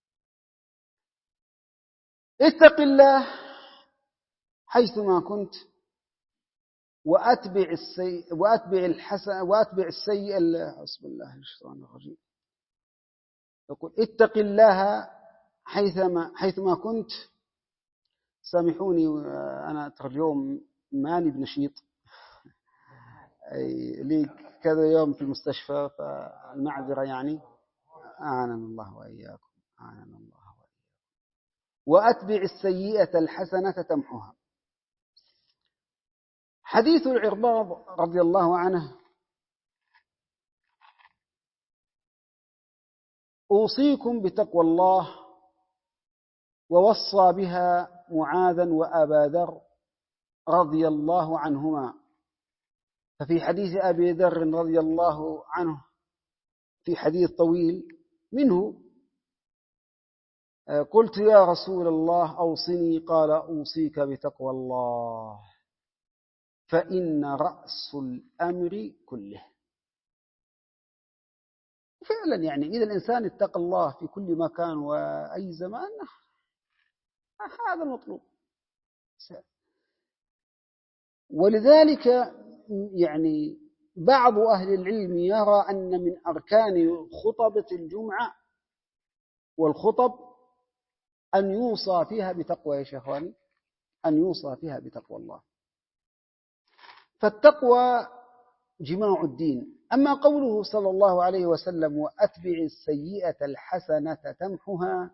اتق الله حيثما كنت وأتبع السيء وأتبع الحسن وأتبع السيء. حسب الله الشيطان الرجيم. يقول اتق الله حيثما حيثما كنت. سامحوني أنا ترى اليوم ماني بنشيط، لي كذا يوم في المستشفى فالمعذرة يعني. أعاننا الله وإياكم، أعاننا الله وإياكم. وأتبع السيئة الحسنة تمحها. حديث العرباض رضي الله عنه: أوصيكم بتقوى الله، ووصى بها معاذا وأبا ذر رضي الله عنهما. ففي حديث أبي ذر رضي الله عنه في حديث طويل منه: قلت يا رسول الله أوصني، قال أوصيك بتقوى الله فإن رأس الأمر كله. فعلا يعني إذا الإنسان اتقى الله في كل مكان وأي زمان هذا المطلوب. ولذلك يعني بعض أهل العلم يرى أن من أركان خطبة الجمعة والخطب أن يوصى فيها بتقوى يا شيخواني، أن يوصى فيها بتقوى الله. فالتقوى جماع الدين. أما قوله صلى الله عليه وسلم: وأتبع السيئة الحسنة تمحها،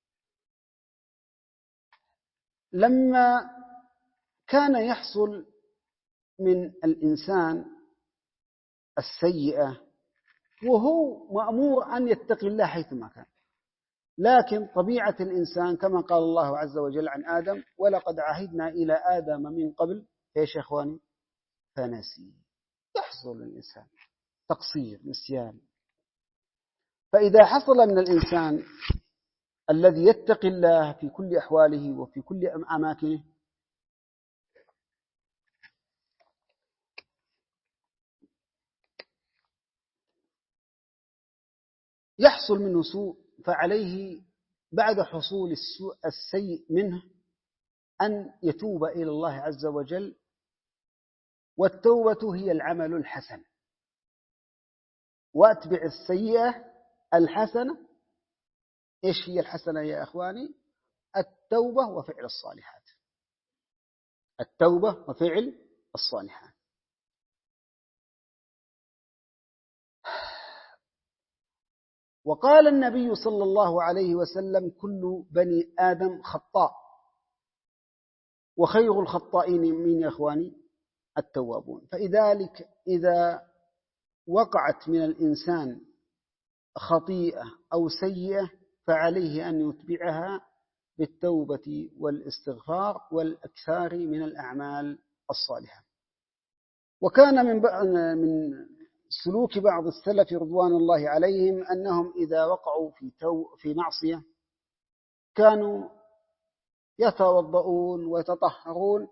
لما كان يحصل من الإنسان السيئة وهو مأمور أن يتقي الله حيثما كان، لكن طبيعة الإنسان كما قال الله عز وجل عن آدم: ولقد عهدنا إلى آدم من قبل يا إخواني فنسي. يحصل الإنسان تقصير، نسيان. فإذا حصل من الإنسان الذي يتقي الله في كل أحواله وفي كل أماكنه، يحصل منه سوء، فعليه بعد حصول السيء منه أن يتوب إلى الله عز وجل، والتوبة هي العمل الحسن. وأتبع السيئة الحسنة. إيش هي الحسنة يا أخواني؟ التوبة وفعل الصالحات. التوبة وفعل الصالحات. وقال النبي صلى الله عليه وسلم: كل بني آدم خطاء، وخير الخطائين من يا أخواني التوابون. فلذلك إذا وقعت من الإنسان خطيئة أو سيئة فعليه أن يتبعها بالتوبة والاستغفار والإكثار من الأعمال الصالحة. وكان من من سلوك بعض السلف رضوان الله عليهم أنهم إذا وقعوا في تو في معصية كانوا يتوضؤون ويتطهرون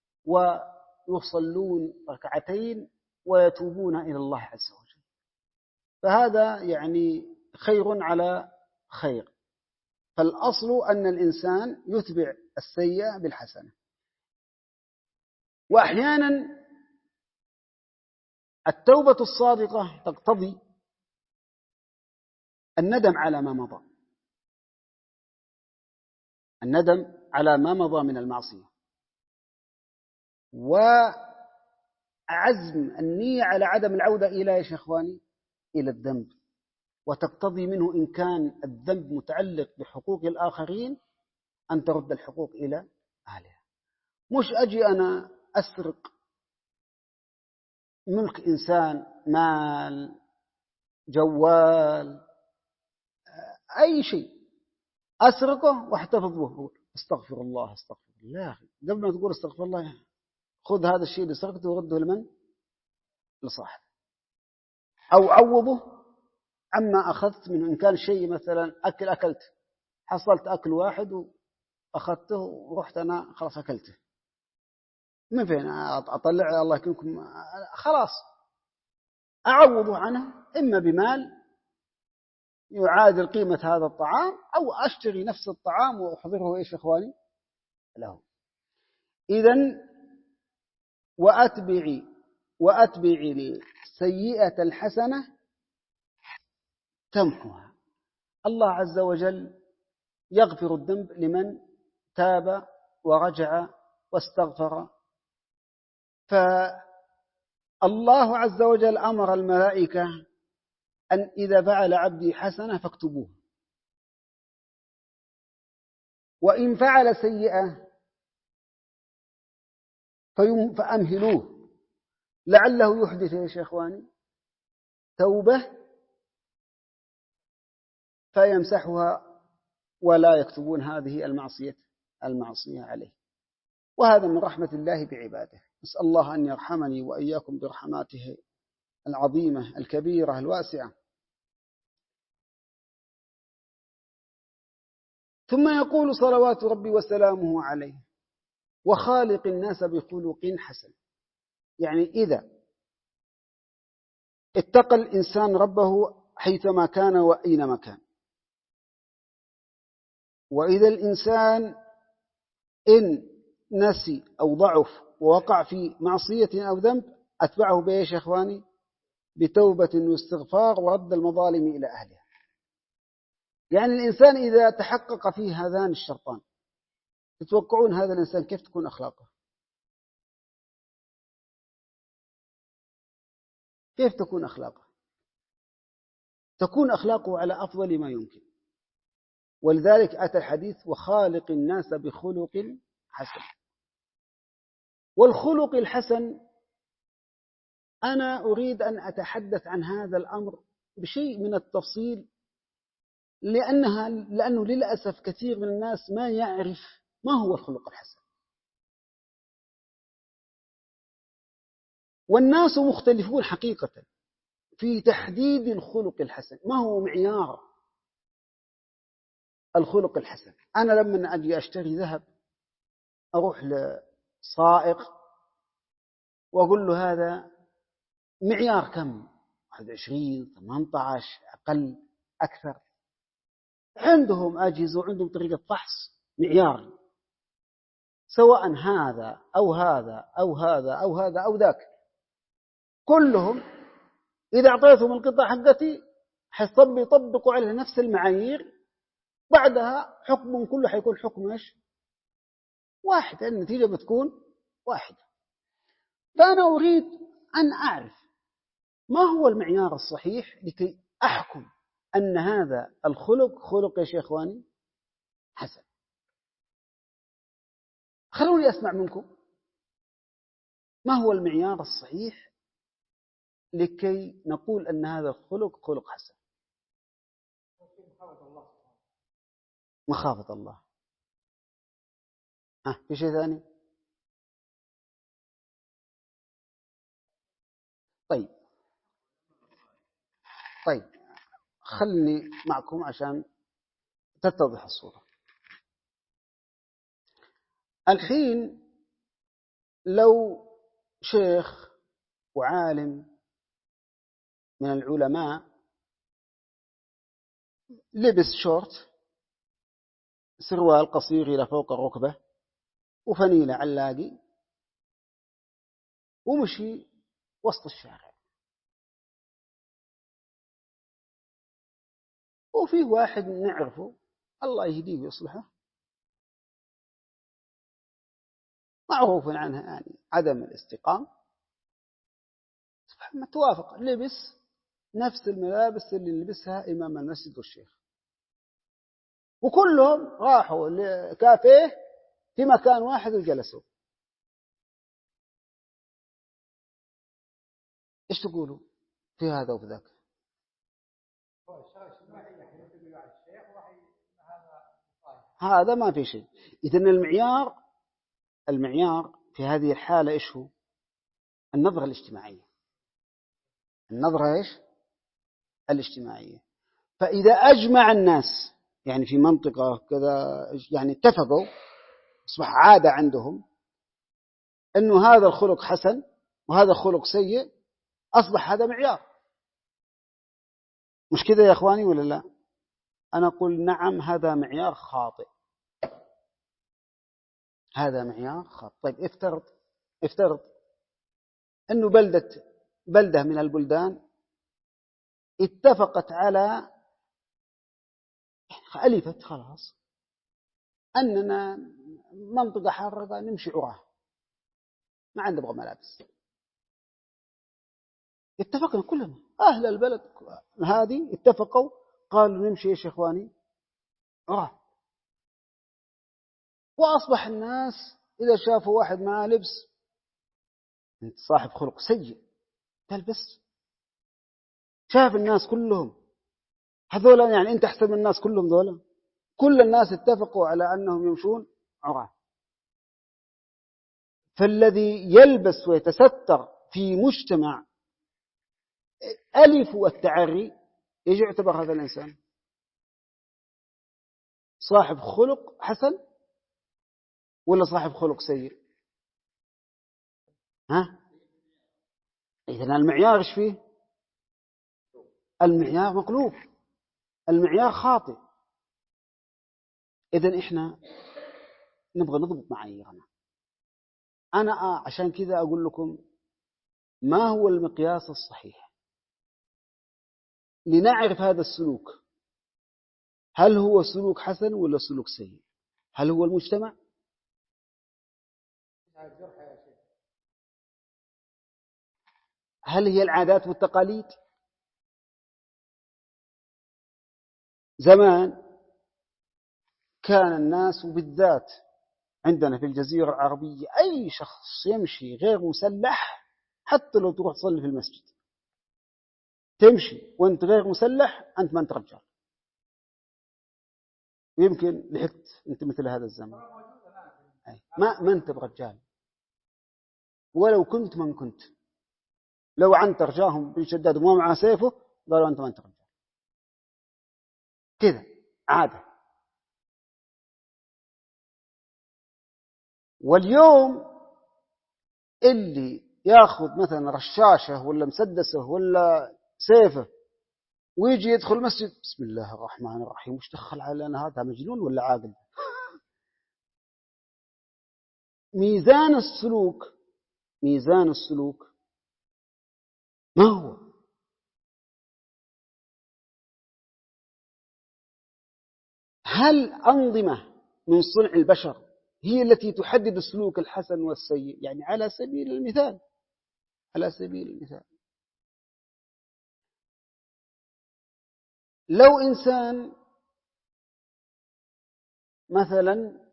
ويصلون ركعتين ويتوبون إلى الله عز وجل. فهذا يعني خير على خير. فالأصل أن الإنسان يتبع السيئة بالحسنة. وأحيانا التوبة الصادقة تقتضي الندم على ما مضى، الندم على ما مضى من المعصية، وعزم النية على عدم العودة إلى يا إخواني إلى الذنب. وتقتضي منه إن كان الذنب متعلق بحقوق الآخرين أن ترد الحقوق إلى أهلها. مش أجي أنا أسرق ملك إنسان، مال، جوال، أي شيء، أسرقه واحتفظ به، استغفر الله استغفر الله. قبل ما تقول استغفر الله خذ هذا الشيء اللي سرقته ورده لمن؟ لصاحبه، أو عوضه عما أخذت منه. إن كان شيء مثلا أكل أكلت، حصلت أكل واحد وأخذته ورحت أنا خلاص أكلته، من فين أطلع؟ الله يكرمكم، خلاص أعوضه عنه، إما بمال يعادل قيمة هذا الطعام، أو أشتري نفس الطعام وأحضره إيش إخواني له. إذن وأتبعي وأتبعي السيئة الحسنة تمحوها. الله عز وجل يغفر الذنب لمن تاب ورجع واستغفر. فالله عز وجل أمر الملائكة أن إذا فعل عبدي حسنة فاكتبوه، وإن فعل سيئة فأمهلوه لعله يحدث يا شيخواني توبة فيمسحها ولا يكتبون هذه المعصية المعصية عليه. وهذا من رحمة الله بعباده. نسأل الله أن يرحمني وإياكم برحماته العظيمة الكبيرة الواسعة. ثم يقول صلوات ربي وسلامه عليه: وخالق الناس بخلق حسن. يعني إذا اتقى الإنسان ربه حيثما كان وأينما كان، وإذا الإنسان إن نسي أو ضعف ووقع في معصية أو ذنب أتبعه بإيش يا إخواني؟ بتوبة واستغفار ورد المظالم إلى أهلها. يعني الإنسان إذا تحقق فيه هذان الشرطان، تتوقعون هذا الإنسان كيف تكون أخلاقه؟ كيف تكون أخلاقه؟ تكون أخلاقه على أفضل ما يمكن. ولذلك أتى الحديث: وخالق الناس بخلق حسن. والخلق الحسن أنا أريد أن أتحدث عن هذا الأمر بشيء من التفصيل، لأنها لأنه للأسف كثير من الناس ما يعرف ما هو الخلق الحسن. والناس مختلفون حقيقة في تحديد الخلق الحسن. ما هو معيار الخلق الحسن؟ أنا لما أجي أشتري ذهب أروح لصائغ وأقول له هذا معيار كم؟ واحد وعشرين، ثمانية عشر، أقل أكثر. عندهم أجهزة وعندهم طريقة فحص معياري، سواء هذا أو هذا أو هذا أو هذا أو ذاك، كلهم إذا أعطيتهم القطعة حقتي يطبقوا عليها نفس المعايير، بعدها حكم كله حيكون حكم إيش؟ واحد، النتيجة بتكون واحدة. فأنا أريد أن أعرف ما هو المعيار الصحيح لكي أحكم أن هذا الخلق خلق يا إخواني حسن. خلوني أسمع منكم ما هو المعيار الصحيح لكي نقول أن هذا الخلق خلق حسن. مخافة الله. ها في شيء ثاني؟ طيب طيب خلني معكم عشان تتضح الصورة. الحين لو شيخ وعالم من العلماء لبس شورت، سروال قصير إلى فوق الركبة وفنيلة علاقي، ومشي وسط الشارع، وفيه واحد نعرفه الله يهديه ويصلحه معروف عنه يعني عدم الاستقامة، ما توافق، لبس نفس الملابس اللي لبسها إمام المسجد والشيخ، وكلهم راحوا لكافيه في مكان واحد وجلسوا. إيش تقولوا في هذا وفي ذاك؟ هذا ما في شيء. إذن المعيار المعيار في هذه الحالة إيش هو؟ النظرة الاجتماعية. النظرة إيش؟ الاجتماعية. فإذا أجمع الناس يعني في منطقة كذا يعني اتفقوا، أصبح عادة عندهم أنه هذا الخلق حسن وهذا خلق سيء، أصبح هذا معيار. مش كذا يا أخواني ولا لا؟ أنا أقول نعم، هذا معيار خاطئ، هذا معيار خاطئ. طيب افترض افترض أنه بلدة بلدة من البلدان اتفقت على ألفت خلاص أننا منطقة حارة نمشي عراه، ما عندنا نبغى ملابس. اتفقنا كلنا أهل البلد هذه اتفقوا قالوا نمشي يا إخواني عراه، وأصبح الناس إذا شافوا واحد معه لبس انت صاحب خلق سيء تلبس، شاف الناس كلهم هذولا يعني انت احسن من الناس كلهم ذولا، كل الناس اتفقوا على أنهم يمشون عراه. فالذي يلبس ويتستر في مجتمع ألف التعري يجي يعتبر هذا الإنسان صاحب خلق حسن ولا صاحب خلق سيء؟ ها؟ إذن المعيار إيش فيه؟ المعيار مقلوب، المعيار خاطئ. إذن إحنا نبغى نضبط معاييرنا. أنا عشان كذا أقول لكم ما هو المقياس الصحيح لنعرف هذا السلوك، هل هو سلوك حسن ولا سلوك سيء؟ هل هو المجتمع؟ هل هي العادات والتقاليد؟ زمان كان الناس وبالذات عندنا في الجزيرة العربية أي شخص يمشي غير مسلح، حتى لو تروح تصلي في المسجد تمشي وانت غير مسلح أنت ما أنت رجال. ويمكن لحقت أنت مثل هذا الزمن، ما ما أنت برجال، ولو كنت من كنت، لو عنت رجاهم بشداد وما معه سيفه قالوا أنت ما أنت رجال. كذا عادة. واليوم اللي ياخذ مثلا رشاشة ولا مسدسه ولا سيفه ويجي يدخل المسجد بسم الله الرحمن الرحيم، وش دخل علينا هذا؟ مجنون ولا عاقل؟ ميزان السلوك ميزان السلوك ما هو؟ هل أنظمة من صنع البشر هي التي تحدد السلوك الحسن والسيء؟ يعني على سبيل المثال على سبيل المثال لو إنسان مثلا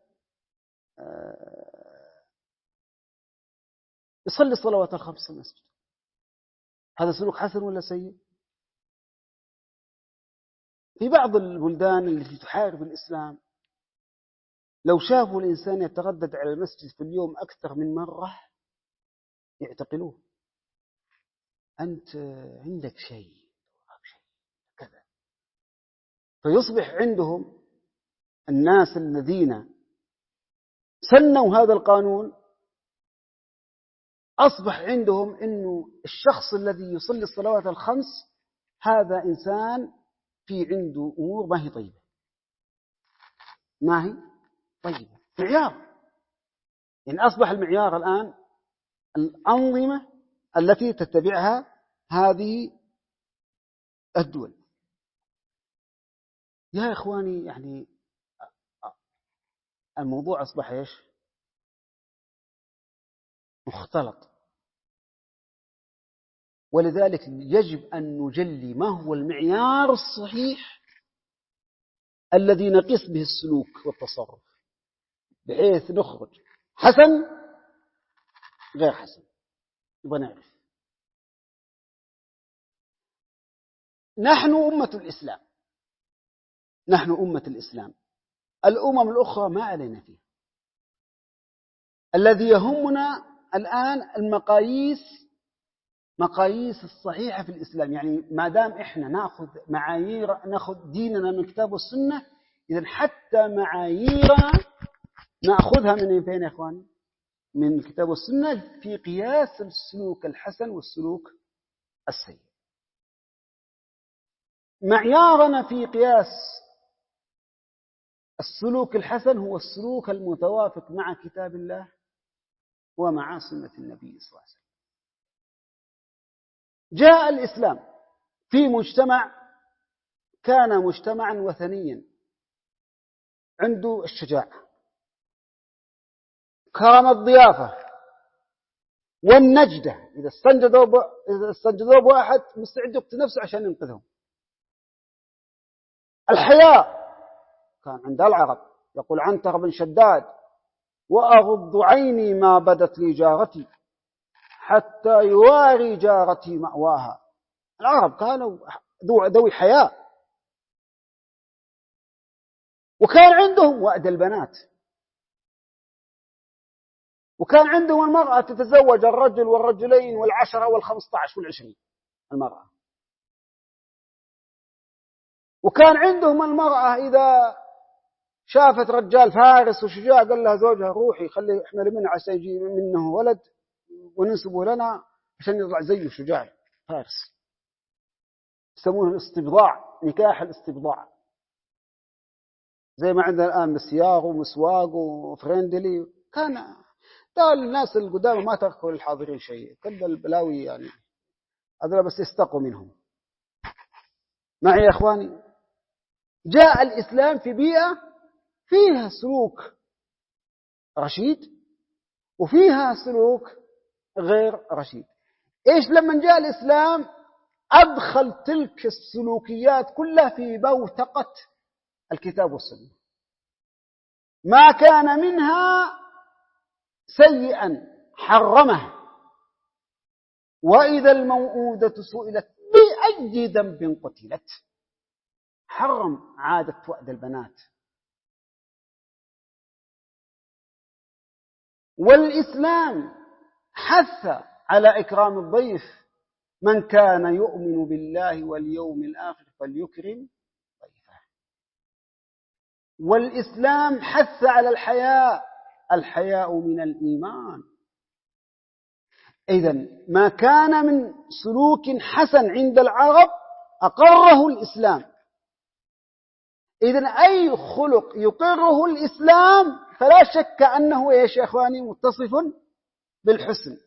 يصلي الصلوات الخمس في المسجد، هذا سلوك حسن ولا سيء؟ في بعض البلدان التي تحارب الإسلام لو شافوا الإنسان يتردد على المسجد في اليوم أكثر من مرة يعتقلوه. أنت عندك شيء كذا. فيصبح عندهم الناس الذين سنوا هذا القانون أصبح عندهم أنه الشخص الذي يصلي الصلوات الخمس هذا إنسان في عنده أمور ما هي طيبة. ما هي طيبة معيار. يعني أصبح المعيار الآن الأنظمة التي تتبعها هذه الدول. يا إخواني يعني الموضوع أصبح إيش؟ مختلط. ولذلك يجب أن نجلي ما هو المعيار الصحيح الذي نقيس به السلوك والتصرف، بحيث نخرج حسن غير حسن. نبغى نعرف. نحن أمة الإسلام نحن أمة الإسلام الأمم الأخرى ما علينا فيها. الذي يهمنا الآن المقاييس مقاييس الصحيحة في الإسلام. يعني ما دام إحنا نأخذ معايير نأخذ ديننا من الكتاب والسنة، إذن حتى معاييرنا نأخذها من فين يا إخواني؟ من الكتاب والسنة في قياس السلوك الحسن والسلوك السيء. معيارنا في قياس السلوك الحسن هو السلوك المتوافق مع كتاب الله ومع سنة النبي صلى الله عليه وسلم. جاء الإسلام في مجتمع كان مجتمعا وثنيا عنده الشجاعة، كرم الضيافة والنجدة. إذا استنجدوا ب... إذا استنجدوا بواحد مستعد يقتل نفسه عشان ينقذهم. الحياء كان عند العرب، يقول عنتر بن شداد: وأغض عيني ما بدت لي جارتي حتى يواري جارتي مأواها. العرب كانوا ذوي حياء. وكان عندهم وأد البنات، وكان عندهم المرأة تتزوج الرجل والرجلين والعشرة والخمسة عشر والعشرين المرأة. وكان عندهم المرأة إذا شافت رجال فارس وشجاع قال لها زوجها: روحي خلي احمل منه عشان يجي منه ولد وننسبه لنا عشان يطلع زيه شجاع فارس. يسمونه الاستبضاع، نكاح الاستبضاع، زي ما عندنا الآن مسياغ ومسواق وفريندلي. كان ده الناس القدامى ما تركوا للحاضرين شيء، كل البلاوي يعني هذول بس يستقوا منهم. معي يا إخواني؟ جاء الإسلام في بيئة فيها سلوك رشيد وفيها سلوك غير رشيد. إيش لما جاء الإسلام أدخل تلك السلوكيات كلها في بوتقة الكتاب والسنة. ما كان منها سيئا حرمه. وإذا الموءودة سئلت بأي ذنب قتلت، حرم عادة وأد البنات. والإسلام حث على إكرام الضيف: من كان يؤمن بالله واليوم الآخر فليكرم ضيفه. والإسلام حث على الحياء: الحياء من الإيمان. إذن ما كان من سلوك حسن عند العرب أقره الإسلام. إذن أي خلق يقره الإسلام فلا شك أنه يا شيخواني متصف بالحسن،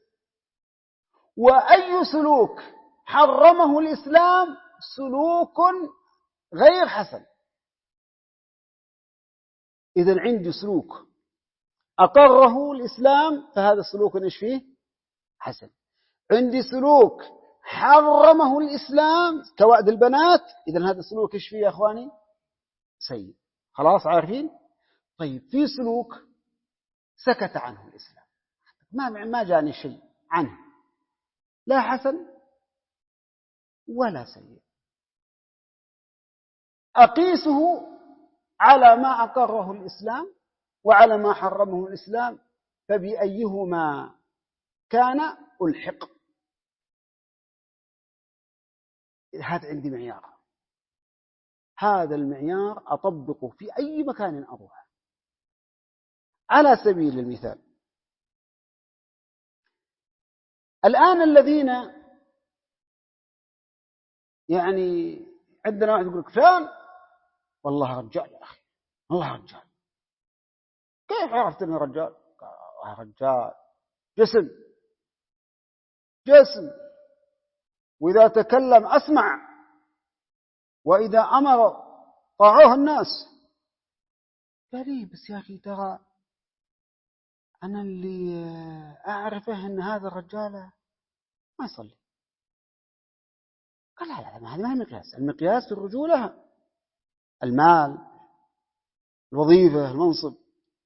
وأي سلوك حرمه الإسلام سلوك غير حسن. إذن عندي سلوك أقره الإسلام فهذا السلوك إيش فيه؟ حسن. عندي سلوك حرمه الإسلام كوأد البنات، إذن هذا السلوك إيش فيه يا أخواني؟ سيء. خلاص عارفين؟ طيب في سلوك سكت عنه الإسلام، ما ما جاني شيء عنه، لا حسن ولا سيء، أقيسه على ما أقره الإسلام وعلى ما حرمه الإسلام، فبأيهما كان ألحق. هذا عندي معيار، هذا المعيار أطبقه في أي مكان أروح. على سبيل المثال الآن الذين يعني عندنا واحد يقول لك فلان والله رجال يا أخي، والله رجال. كيف عرفت أنه رجال؟ رجال جسم جسم، وإذا تكلم أسمع، وإذا أمر طاعوه الناس. قال لي بس يا أخي ترى أنا اللي أعرفه أن هذا الرجال ما يصلي. قال لا لا لا، هذا ما هي المقياس. المقياس في الرجولة المال، الوظيفة، المنصب.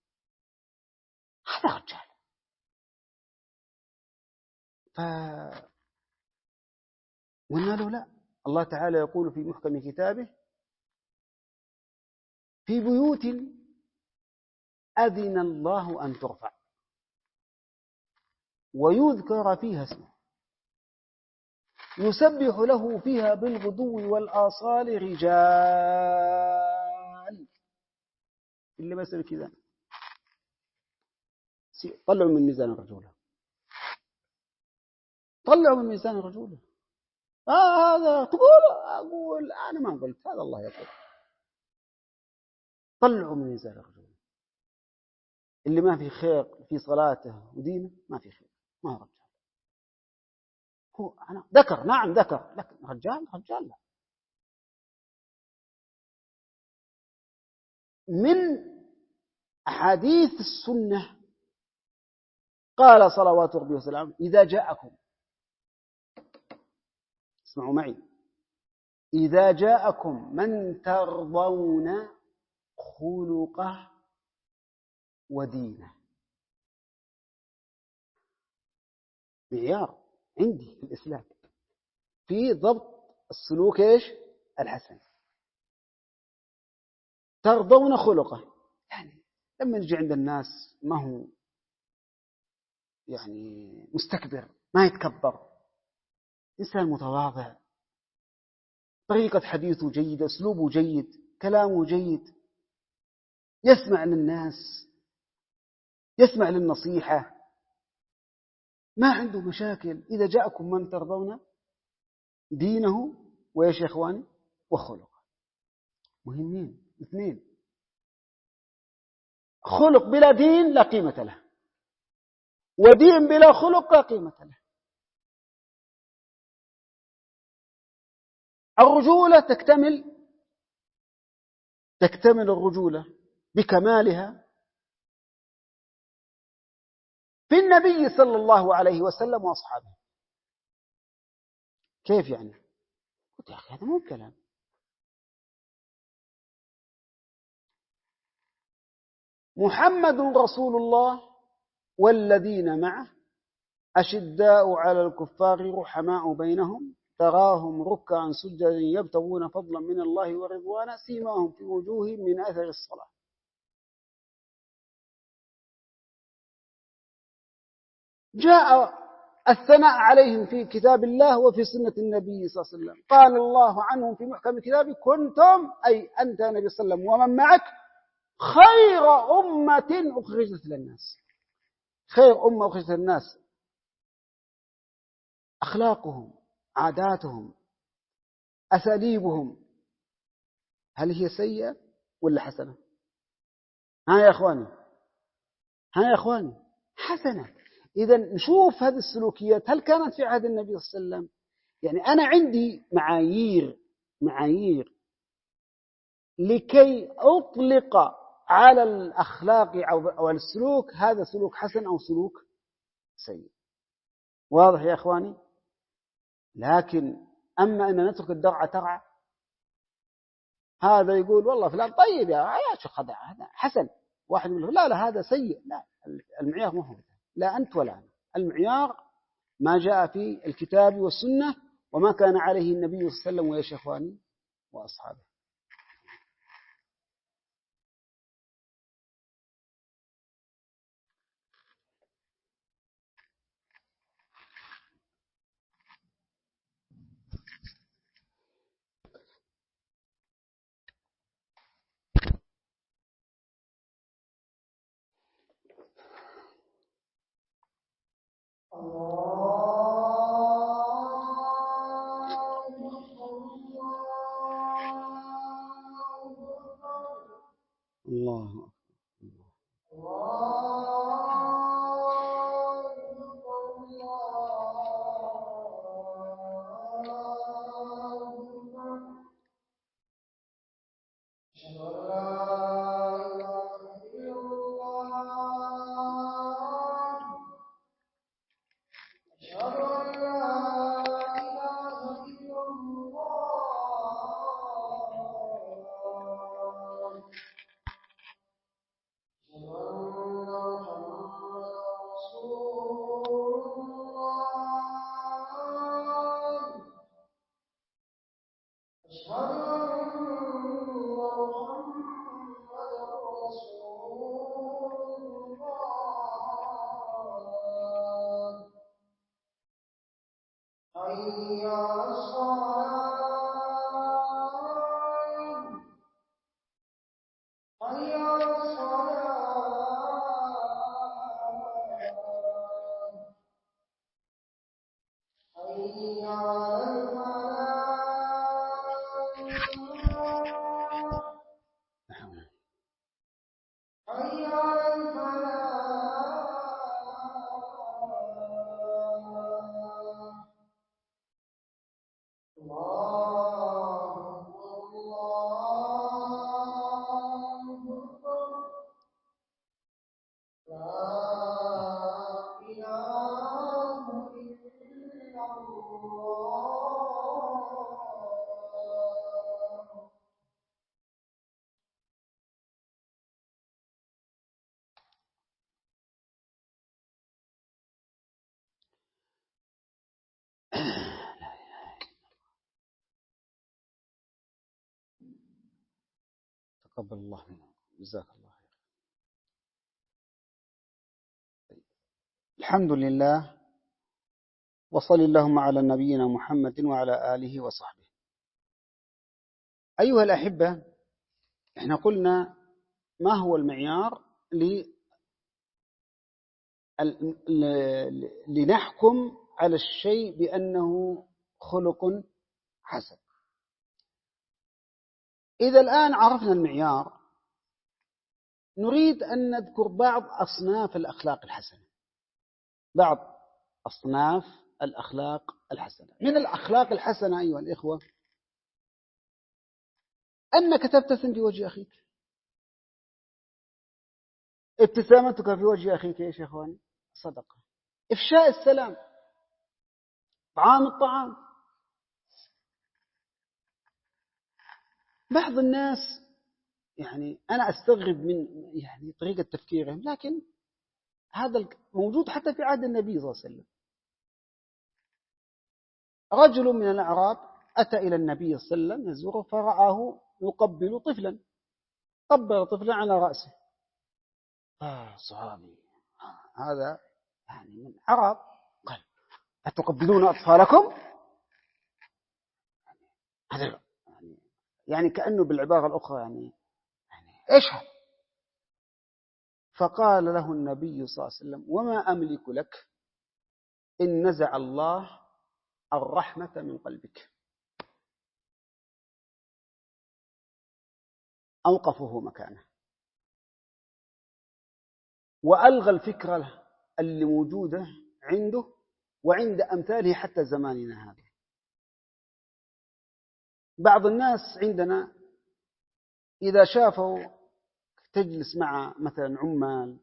هذا رجال. ف قلنا له لا، الله تعالى يقول في محكم كتابه في بيوت أذن الله أن ترفع ويذكر فيها اسمه يسبح له فيها بالغدو والآصال رجال. اللي ما يسوي كذا طلعوا من ميزان الرجولة، طلعوا من ميزان الرجولة. آه هذا تقول أقول أنا ما قلت، هذا الله يقول. طلعوا من ميزان الرجولة. اللي ما في خير في صلاته ودينه ما في خير، ما هو رجال. هو أنا ذكر، نعم ذكر، لكن رجال رجال لا. من أحاديث السنة قال صلوات ربي وسلامه إذا جاءكم، اسمعوا معي، إذا جاءكم من ترضون خلقه ودينه. معيار عندي في الإسلام في ضبط السلوك إيش؟ الحسن. ترضون خلقه، يعني لما نجي عند الناس ما هو يعني مستكبر، ما يتكبر، إنسان متواضع، طريقة حديثه جيدة، أسلوبه جيد، كلامه جيد، يسمع للناس، يسمع للنصيحة، ما عنده مشاكل. إذا جاءكم من ترضون دينه ويش يا إخواني وخلقه، مهمين اثنين. خلق بلا دين لا قيمة له، ودين بلا خلق لا قيمة له. الرجولة تكتمل تكتمل الرجولة بكمالها في النبي صلى الله عليه وسلم وأصحابه. كيف يعني؟ قلت يا أخي هذا مو كلام. محمد رسول الله والذين معه أشداء على الكفار رحماء بينهم تراهم ركعا سجدا يبتغون فضلا من الله ورضوانا سيماهم في وجوههم من أثر الصلاة. جاء الثناء عليهم في كتاب الله وفي سنة النبي صلى الله عليه وسلم. قال الله عنهم في محكم كتابه كنتم أي أنت نبي صلى الله عليه وسلم ومن معك خير أمة أخرجت للناس. خير أمة أخرجت للناس أخلاقهم، عاداتهم، أساليبهم هل هي سيئة ولا حسنة؟ ها يا أخواني، ها يا أخواني، حسنة. إذا نشوف هذه السلوكيات هل كانت في عهد النبي صلى الله عليه وسلم. يعني أنا عندي معايير معايير لكي أطلق على الأخلاق أو السلوك هذا سلوك حسن أو سلوك سيء. واضح يا أخواني؟ لكن أما أن نترك الدرعة ترعى، هذا يقول والله فلان طيب يا عيال شو خدع هذا حسن، واحد يقول لا لا هذا سيء. لا، المعيار ما هو، لا أنت ولا أنا. المعيار ما جاء في الكتاب والسنة وما كان عليه النبي صلى الله عليه وسلم ويا إخواني وأصحابه. الله تقبل الله منه، جزاك الله خير. الحمد لله، وصل اللهم على نبينا محمد وعلى آله وصحبه. أيها الأحبة، احنا قلنا ما هو المعيار لنحكم على الشيء بأنه خلق حسن. إذا الآن عرفنا المعيار، نريد أن نذكر بعض أصناف الأخلاق الحسنة. بعض أصناف الأخلاق الحسنة. من الأخلاق الحسنة أيها الإخوة أنك تبتسم في وجه أخيك. ابتسامتك في وجه أخيك يا إخواني صدقة. إفشاء السلام، طعام الطعام. بعض الناس يعني أنا أستغرب من يعني طريقة تفكيرهم، لكن هذا موجود حتى في عهد النبي صلى الله عليه وسلم. رجل من الأعراب أتى إلى النبي صلى الله عليه وسلم يزوره، فرآه يقبل طفلا، قبل طفلا على رأسه. آه صحابي هذا يعني من عرب، قال أتقبلون أطفالكم؟ هذا يعني, يعني كأنه بالعبارة الأخرى يعني, يعني إيش هذا؟ فقال له النبي صلى الله عليه وسلم: وما أملك لك إن نزع الله الرحمة من قلبك. أوقفه مكانه وألغى الفكرة اللي موجودة عنده وعند أمثاله حتى زماننا هذا. بعض الناس عندنا إذا شافوا تجلس مع مثلا عمال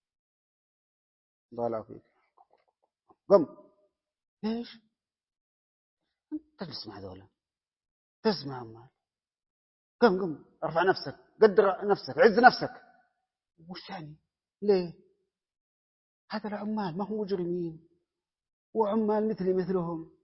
ضالوا فيك قم ليش تجلس مع ذولا تسمع عمال قم قم ارفع نفسك قدر نفسك عز نفسك. وش يعني ليه؟ هذا العمال ما هم مجرمين وعمال مثلي مثلهم.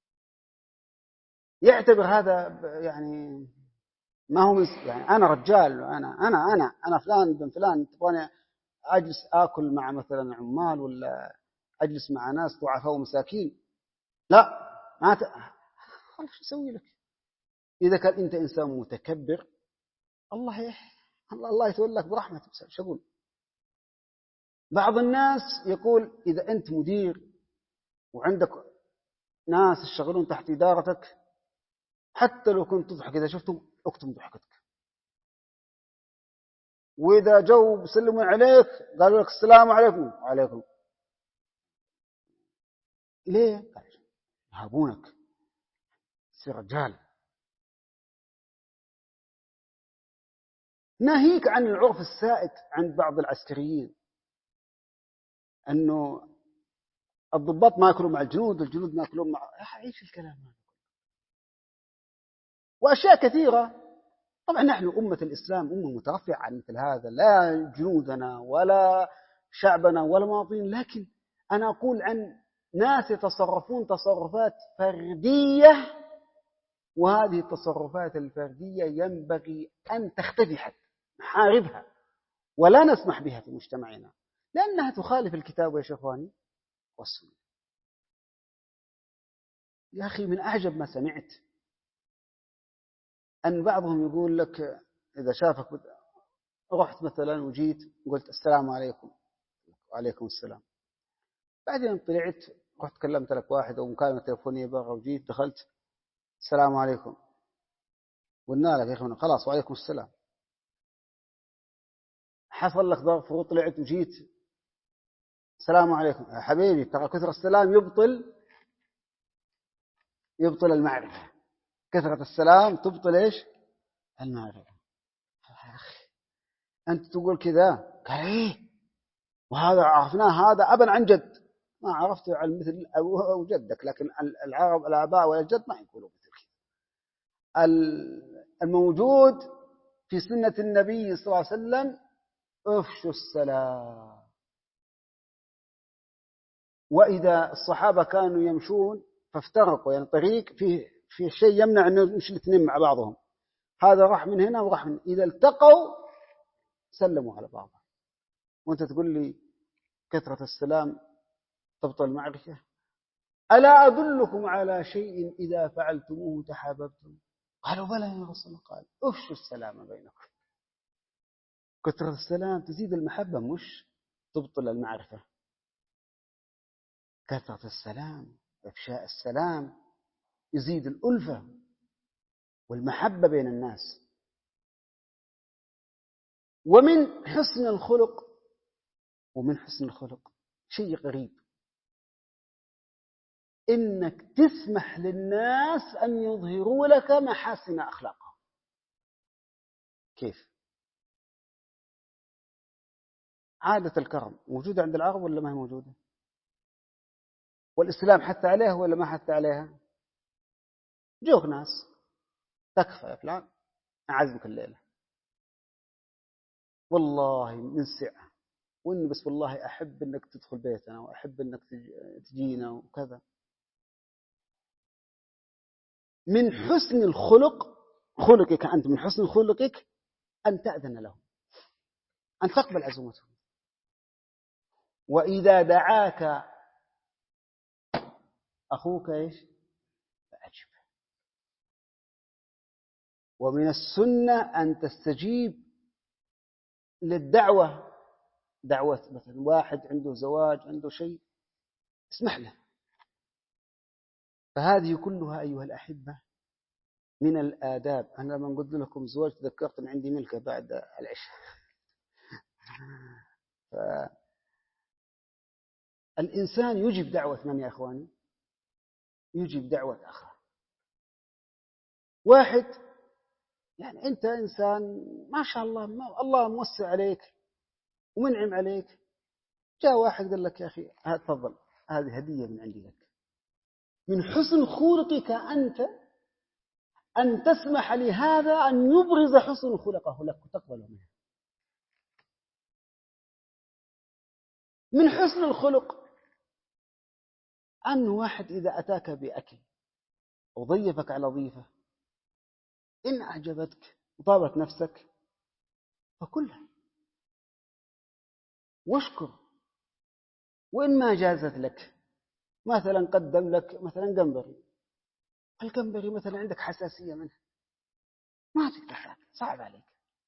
يعتبر هذا يعني ما هو يعني أنا رجال أنا أنا أنا أنا فلان بن فلان تبغاني أجلس آكل مع مثلا عمال ولا أجلس مع ناس ضعفاء ومساكين؟ لا ما ت... خلاص شو أسوي لك؟ إذا كان أنت إنسان متكبر الله يح... الله يتولك برحمته. شو أقول؟ بعض الناس يقول إذا أنت مدير وعندك ناس يشتغلون تحت إدارتك حتى لو كنت تضحك إذا شفتهم اكتم ضحكتك، وإذا جو سلموا عليك قالوا لك السلام عليكم وعليكم ليه؟ يهابونك تصير رجال. ناهيك عن العرف السائد عند بعض العسكريين أنه الضباط ما يأكلون مع الجنود والجنود ما يأكلون مع ايش الكلام هذا؟ وأشياء كثيرة. طبعا نحن أمة الإسلام أمة مترفعة عن مثل هذا، لا جنودنا ولا شعبنا ولا مواطنين، لكن أنا أقول عن ناس يتصرفون تصرفات فردية، وهذه التصرفات الفردية ينبغي أن تختفي حتى نحاربها ولا نسمح بها في مجتمعنا لأنها تخالف الكتاب يا شيخواني والسنة. يا أخي من أعجب ما سمعت أن بعضهم يقول لك إذا شافك رحت مثلا وجيت وقلت السلام عليكم وعليكم السلام، بعدين طلعت رحت كلمت لك واحد أو مكالمة تلفونية برا وجيت دخلت السلام عليكم قلنا لك يا أخي خلاص وعليكم السلام، حصل لك ظرف وطلعت وجيت السلام عليكم يا حبيبي، ترى كثرة السلام يبطل يبطل المعرفة، كثرة السلام تبطل إيش؟ المعرفة. يا أخي أنت تقول كذا قال إيه وهذا عرفناه هذا أبا عن جد، ما عرفته عن مثل أبوه أو جدك، لكن العرب الآباء والجد ما يقولوا مثل كذا. الموجود في سنة النبي صلى الله عليه وسلم افشوا السلام. وإذا الصحابة كانوا يمشون فافترقوا يعني طريق فيه فيه شيء يمنع أن يمشي الاثنين مع بعضهم، هذا راح من هنا وراح من، إذا التقوا سلموا على بعضهم، وأنت تقول لي كثرة السلام تبطل المعرفة؟ ألا أدلكم على شيء إذا فعلتموه تحاببتم؟ قالوا بلى يا رسول الله. قال افشوا السلام بينكم. كثرة السلام تزيد المحبة مش تبطل المعرفة. كثرة السلام إفشاء السلام يزيد الألفة والمحبة بين الناس. ومن حسن الخلق ومن حسن الخلق شيء غريب إنك تسمح للناس أن يظهروا لك محاسن أخلاقهم. كيف؟ عادة الكرم موجودة عند العرب ولا ما هي موجودة؟ والإسلام حتى عليها ولا ما حتى عليها؟ جوك ناس تكفى يا فلان أعزمك الليلة والله من سعة، وإني بس والله أحب أنك تدخل بيتنا وأحب أنك تجينا وكذا. من حسن الخلق خلقك أنت من حسن خلقك أن تأذن له، أن تقبل عزومته. وإذا دعاك أخوك إيش فأجبه. ومن السنة أن تستجيب للدعوة، دعوة مثلا واحد عنده زواج عنده شيء اسمح له. فهذه كلها أيها الأحبة من الآداب. أنا لما قلت لكم زواج تذكرت أن عندي ملكة بعد العشاء. الإنسان يجيب دعوة من يا أخواني؟ يجيب دعوة أخاه. واحد يعني أنت إنسان ما شاء الله، ما الله موسع عليك ومنعم عليك، جاء واحد قال لك يا أخي تفضل هذه هدية من عندي لك. من حسن خلقك أنت أن تسمح لهذا أن يبرز حسن خلقه لك وتقبله منه. من حسن الخلق أن واحد إذا أتاك بأكل وضيفك على ضيفة، إن أعجبتك وطابت نفسك فكلها واشكر. وإن ما جازت لك، مثلا قدم لك مثلا جمبري، الجمبري مثلا عندك حساسية منه ما تقدر تاكل، صعب عليك،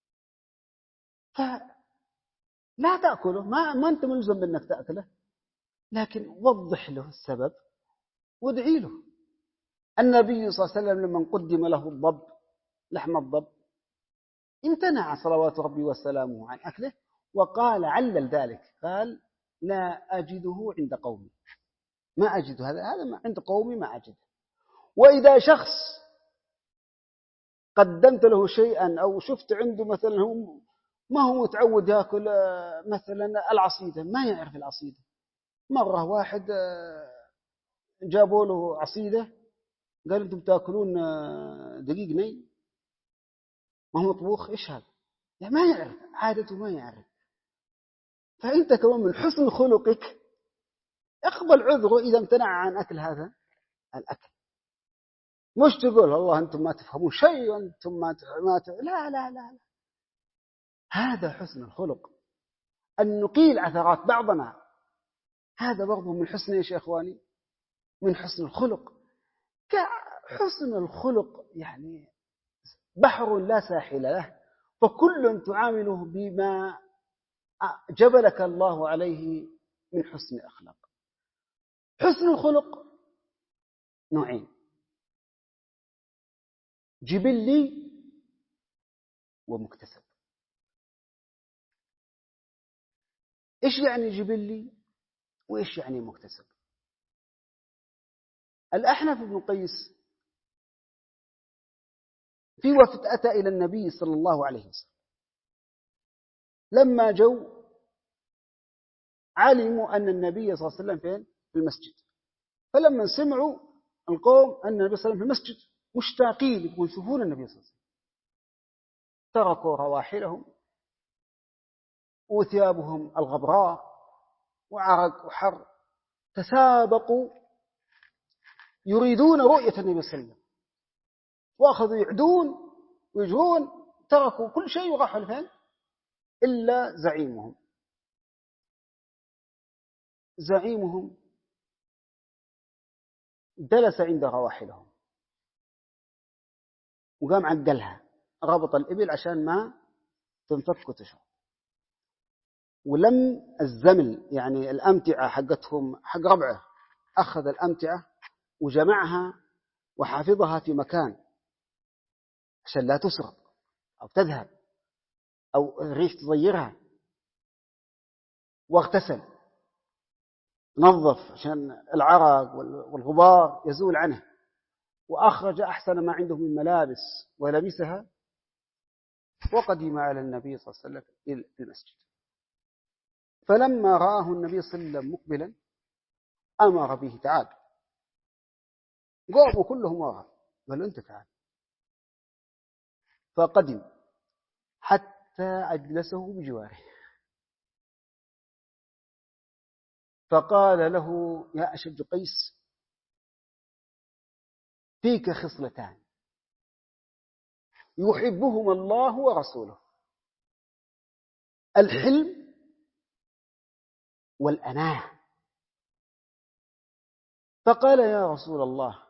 فلا تأكله، ما, ما أنت ملزم بأنك تأكله، لكن وضح له السبب وادعي له. النبي صلى الله عليه وسلم لما قدم له الضب، لحم الضب، امتنع صلوات ربي وسلامه عن أكله، وقال علل ذلك، قال لا أجده عند قومي، ما أجد هذا هذا عند قومي ما أجد. وإذا شخص قدمت له شيئا أو شفت عنده مثلا هو ما هو متعود يأكل مثلا العصيدة، ما يعرف العصيدة، مرة واحد جابوا له عصيدة قال أنتم تأكلون دقيق ني ما هو مطبوخ، إيش هذا؟ يعني ما يعرف عادته، ما يعرف. فأنت كمان من حسن خلقك اقبل عذره إذا امتنع عن أكل هذا الأكل، مش تقول والله أنتم ما تفهمون شيء وأنتم ما ما لا لا لا لا. هذا حسن الخلق، أن نقيل عثرات بعضنا، هذا برضو من حسن إيش يا إخواني؟ من حسن الخلق. كحسن الخلق يعني بحر لا ساحل له، فكل تعامله بما جبلك الله عليه من حسن أخلاق. حسن الخلق نوعين: جبلي ومكتسب. إيش يعني جبلي وإيش يعني مكتسب؟ الأحنف بن قيس في وفد أتى إلى النبي صلى الله عليه وسلم، لما جو علموا أن النبي صلى الله عليه وسلم فين؟ في المسجد. فلما سمعوا القوم أن النبي صلى الله عليه وسلم في المسجد مشتاقين يبغون يشوفون النبي صلى الله عليه وسلم، تركوا رواحلهم وثيابهم الغبراء وعرق وحر، تسابقوا يريدون رؤية النبي صلى الله عليه وسلم، وأخذوا يعدون ويجهون، تركوا كل شيء وراحوا لفين؟ إلا زعيمهم. زعيمهم جلس عند رواحلهم وقام عقلها، ربط الإبل عشان ما تنفك وتشرب، ولم الزمل يعني الأمتعة حقتهم حق ربعه، أخذ الأمتعة وجمعها وحافظها في مكان عشان لا تسرق أو تذهب أو الريح تضيرها، واغتسل نظف عشان العرق والغبار يزول عنه، وأخرج أحسن ما عنده من ملابس ولبسها، وقدم على النبي صلى الله عليه وسلم إلى المسجد. فلما رآه النبي صلى الله عليه وسلم مقبلا أمر به تعال، قوموا كلهم وراء، قالوا أنت تعال. فقدم حتى أجلسه بجواره، فقال له يا أشج قيس فيك خصلتان يحبهما الله ورسوله: الحلم والأناة. فقال يا رسول الله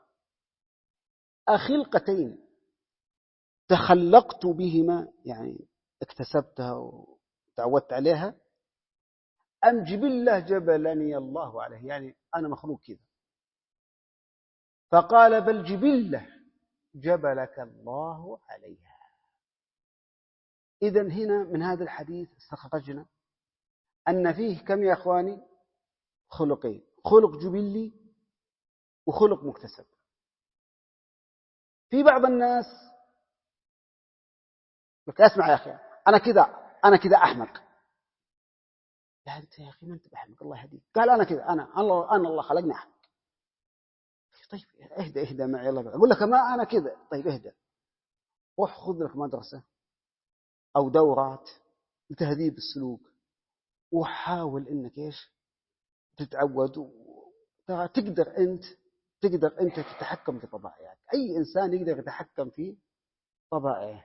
أخلقتين تخلقت بهما، يعني اكتسبتها وتعودت عليها، أم جبلة جبلني الله عليه، يعني أنا مخلوق كذا؟ فقال بل جبلة جبلك الله عليها. إذن هنا من هذا الحديث استخرجنا أن فيه كم يا أخواني؟ خلقين: خلق جبلي وخلق مكتسب. في بعض الناس لك اسمع يا أخي، أنا كذا أنا كذا أحمق. لا أنت يا أخي ما أنت بأحمق، الله يهديك. قال أنا كذا، أنا الله أنا الله خلقني أحمق. طيب اهدى اهدى معي، الله أقول لك ما أنا كذا. طيب اهدى، روح خذ لك مدرسة أو دورات لتهذيب السلوك، وحاول إنك إيش تتعود، ترى تقدر أنت تقدر أنت تتحكم في طبائعك. أي إنسان يقدر يتحكم في طبائعه.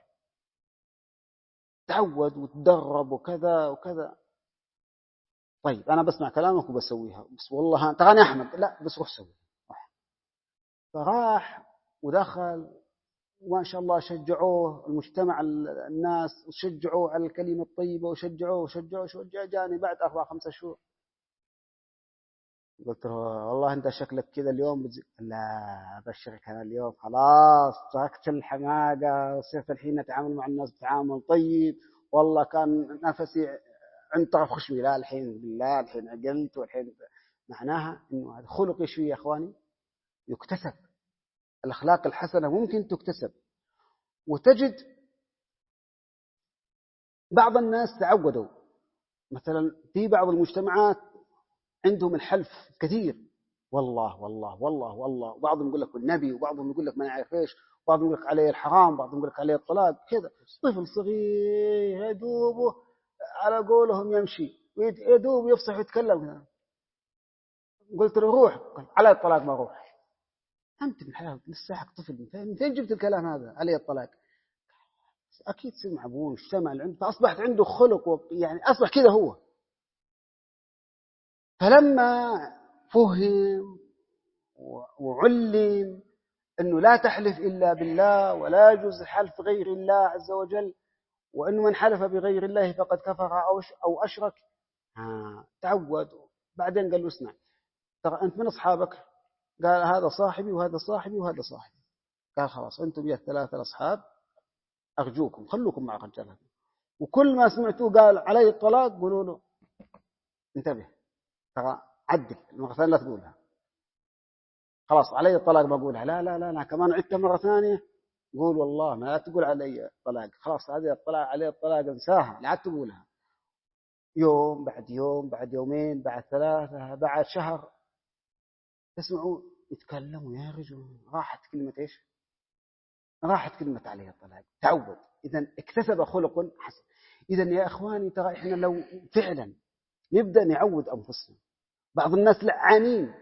تعود وتدرب وكذا وكذا. طيب أنا بسمع كلامك وبسويها، بس والله تراني أحمد. لا بس روح سوي. فراح ودخل، وما شاء الله شجعوه المجتمع، الناس وشجعوه على الكلمة الطيبة، وشجعوه وشجعوه شجع. جاني بعد أربع خمسة شهور قلت له والله أنت شكلك كذا اليوم بتزي. لا أبشرك أنا اليوم خلاص تركت الحماقة وصرت الحين أتعامل مع الناس بتعامل طيب. والله كان نفسي عند طرف خشمي، لا الحين بالله الحين عقلت. والحين معناها إنه هذا خلق إيش فيه يا أخواني؟ يكتسب. الأخلاق الحسنة ممكن تكتسب. وتجد بعض الناس تعودوا، مثلا في بعض المجتمعات عندهم الحلف كثير، والله والله والله والله، وبعضهم يقول لك والنبي، وبعضهم يقول لك ما نعرف ايش، وبعضهم يقول لك عليه الحرام، وبعضهم يقول لك عليه الطلاق كذا. طفل صغير يدوبه على قولهم يمشي ويدوب يفصح ويتكلم. قلت له روح، قال عليه الطلاق ما روح. أنت من حلال لسه حق طفل، من فين جبت الكلام هذا عليه الطلاق؟ أكيد سمع أبوه واجتمع عنده، فأصبحت عنده خلق، يعني أصبح كذا هو. فلما فهم وعلم أنه لا تحلف إلا بالله، ولا يجوز الحلف غير الله عز وجل، وأنه من حلف بغير الله فقد كفر أو أشرك، ها تعود. بعدين قال له اسمع، ترى أنت من أصحابك؟ قال هذا صاحبي وهذا صاحبي وهذا صاحبي. قال خلاص أنتم يا الثلاثة الأصحاب أرجوكم خلوكم مع رجالهم، وكل ما سمعتوه قال علي الطلاق قولوا له انتبه، ترى عدل مرة ثانية لا تقولها. خلاص علي الطلاق بقولها، لا لا لا لا كمان عدتها مرة ثانية قول والله ما لا تقول علي الطلاق. خلاص هذه الطلاق علي الطلاق انساها، لا تقولها. يوم بعد يوم بعد يومين بعد ثلاثة بعد شهر تسمعوا يتكلموا يا رجل، راحت كلمة ايش؟ راحت كلمة عليه الطلاق. تعود. إذا اكتسب خلق حسن. إذا يا إخواني ترى إحنا لو فعلا نبدأ نعود أنفسنا. بعض الناس لعانين،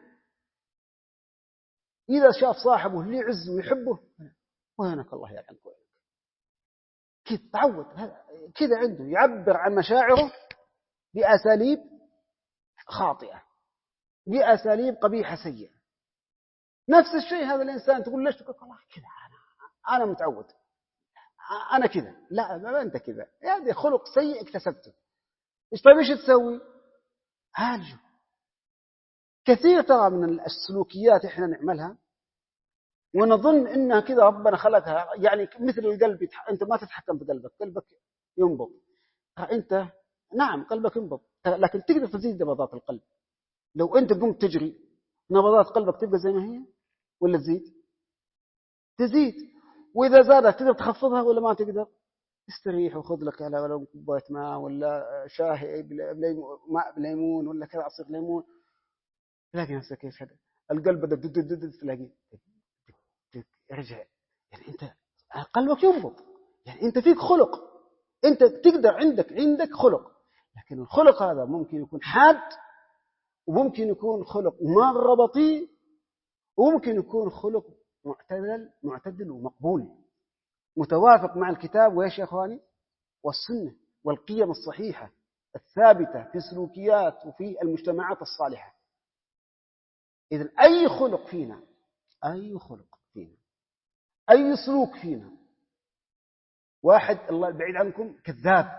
إذا شاف صاحبه اللي يعز ويحبه وينك الله يلعنك وينك، كذا تعود كذا عنده يعبر عن مشاعره بأساليب خاطئة، بأساليب قبيحة سيئة. نفس الشيء هذا الإنسان تقول ليش؟ تقول الله كذا أنا أنا متعود أنا كذا. لا ما أنت كذا، هذا خلق سيء اكتسبته. إيش طيب إيش تسوي؟ عالجه. كثير ترى من السلوكيات إحنا نعملها ونظن إنها كذا ربنا خلقها، يعني مثل القلب يتح... أنت ما تتحكم في قلبك، قلبك ينبض. أنت نعم قلبك ينبض، لكن تقدر تزيد نبضات القلب. لو أنت قمت تجري نبضات قلبك تبقى زي ما هي ولا تزيد؟ تزيد. وإذا زادت تقدر تخفضها ولا ما تقدر؟ استريح وخذ لك على ولو كوباية ماء ولا شاهي ماء بليمون ولا كذا عصير ليمون، تلاقي نفسك ايش هذا القلب بدأ دد دد دد تلاقي يرجع. يعني انت قلبك ينبض، يعني انت فيك خلق، انت تقدر عندك عندك خلق. لكن الخلق هذا ممكن يكون حاد، وممكن يكون خلق مرة بطيء، وممكن يكون خلق معتدل معتدل ومقبول متوافق مع الكتاب وإيش يا أخواني والسنة والقيم الصحيحة الثابتة في السلوكيات وفي المجتمعات الصالحة. إذن أي خلق فينا، أي خلق فينا، أي سلوك فينا، واحد الله بعيد عنكم كذاب،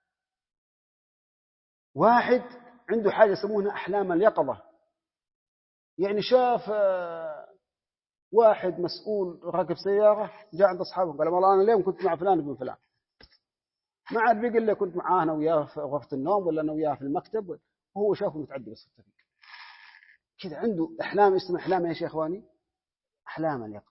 واحد عنده حاجة يسمونها أحلام اليقظة، يعني شاف واحد مسؤول راكب سيارة جاء عند أصحابه قال والله أنا اليوم كنت مع فلان ابن فلان، ما عاد بيقول لي كنت معاه أنا وياه في غرفة النوم ولا أنا وياه في المكتب، وهو شافه متعدي بس الطريق كذا. عنده أحلام، اسمها أحلام يا شيخ إخواني، أحلام اليقظة.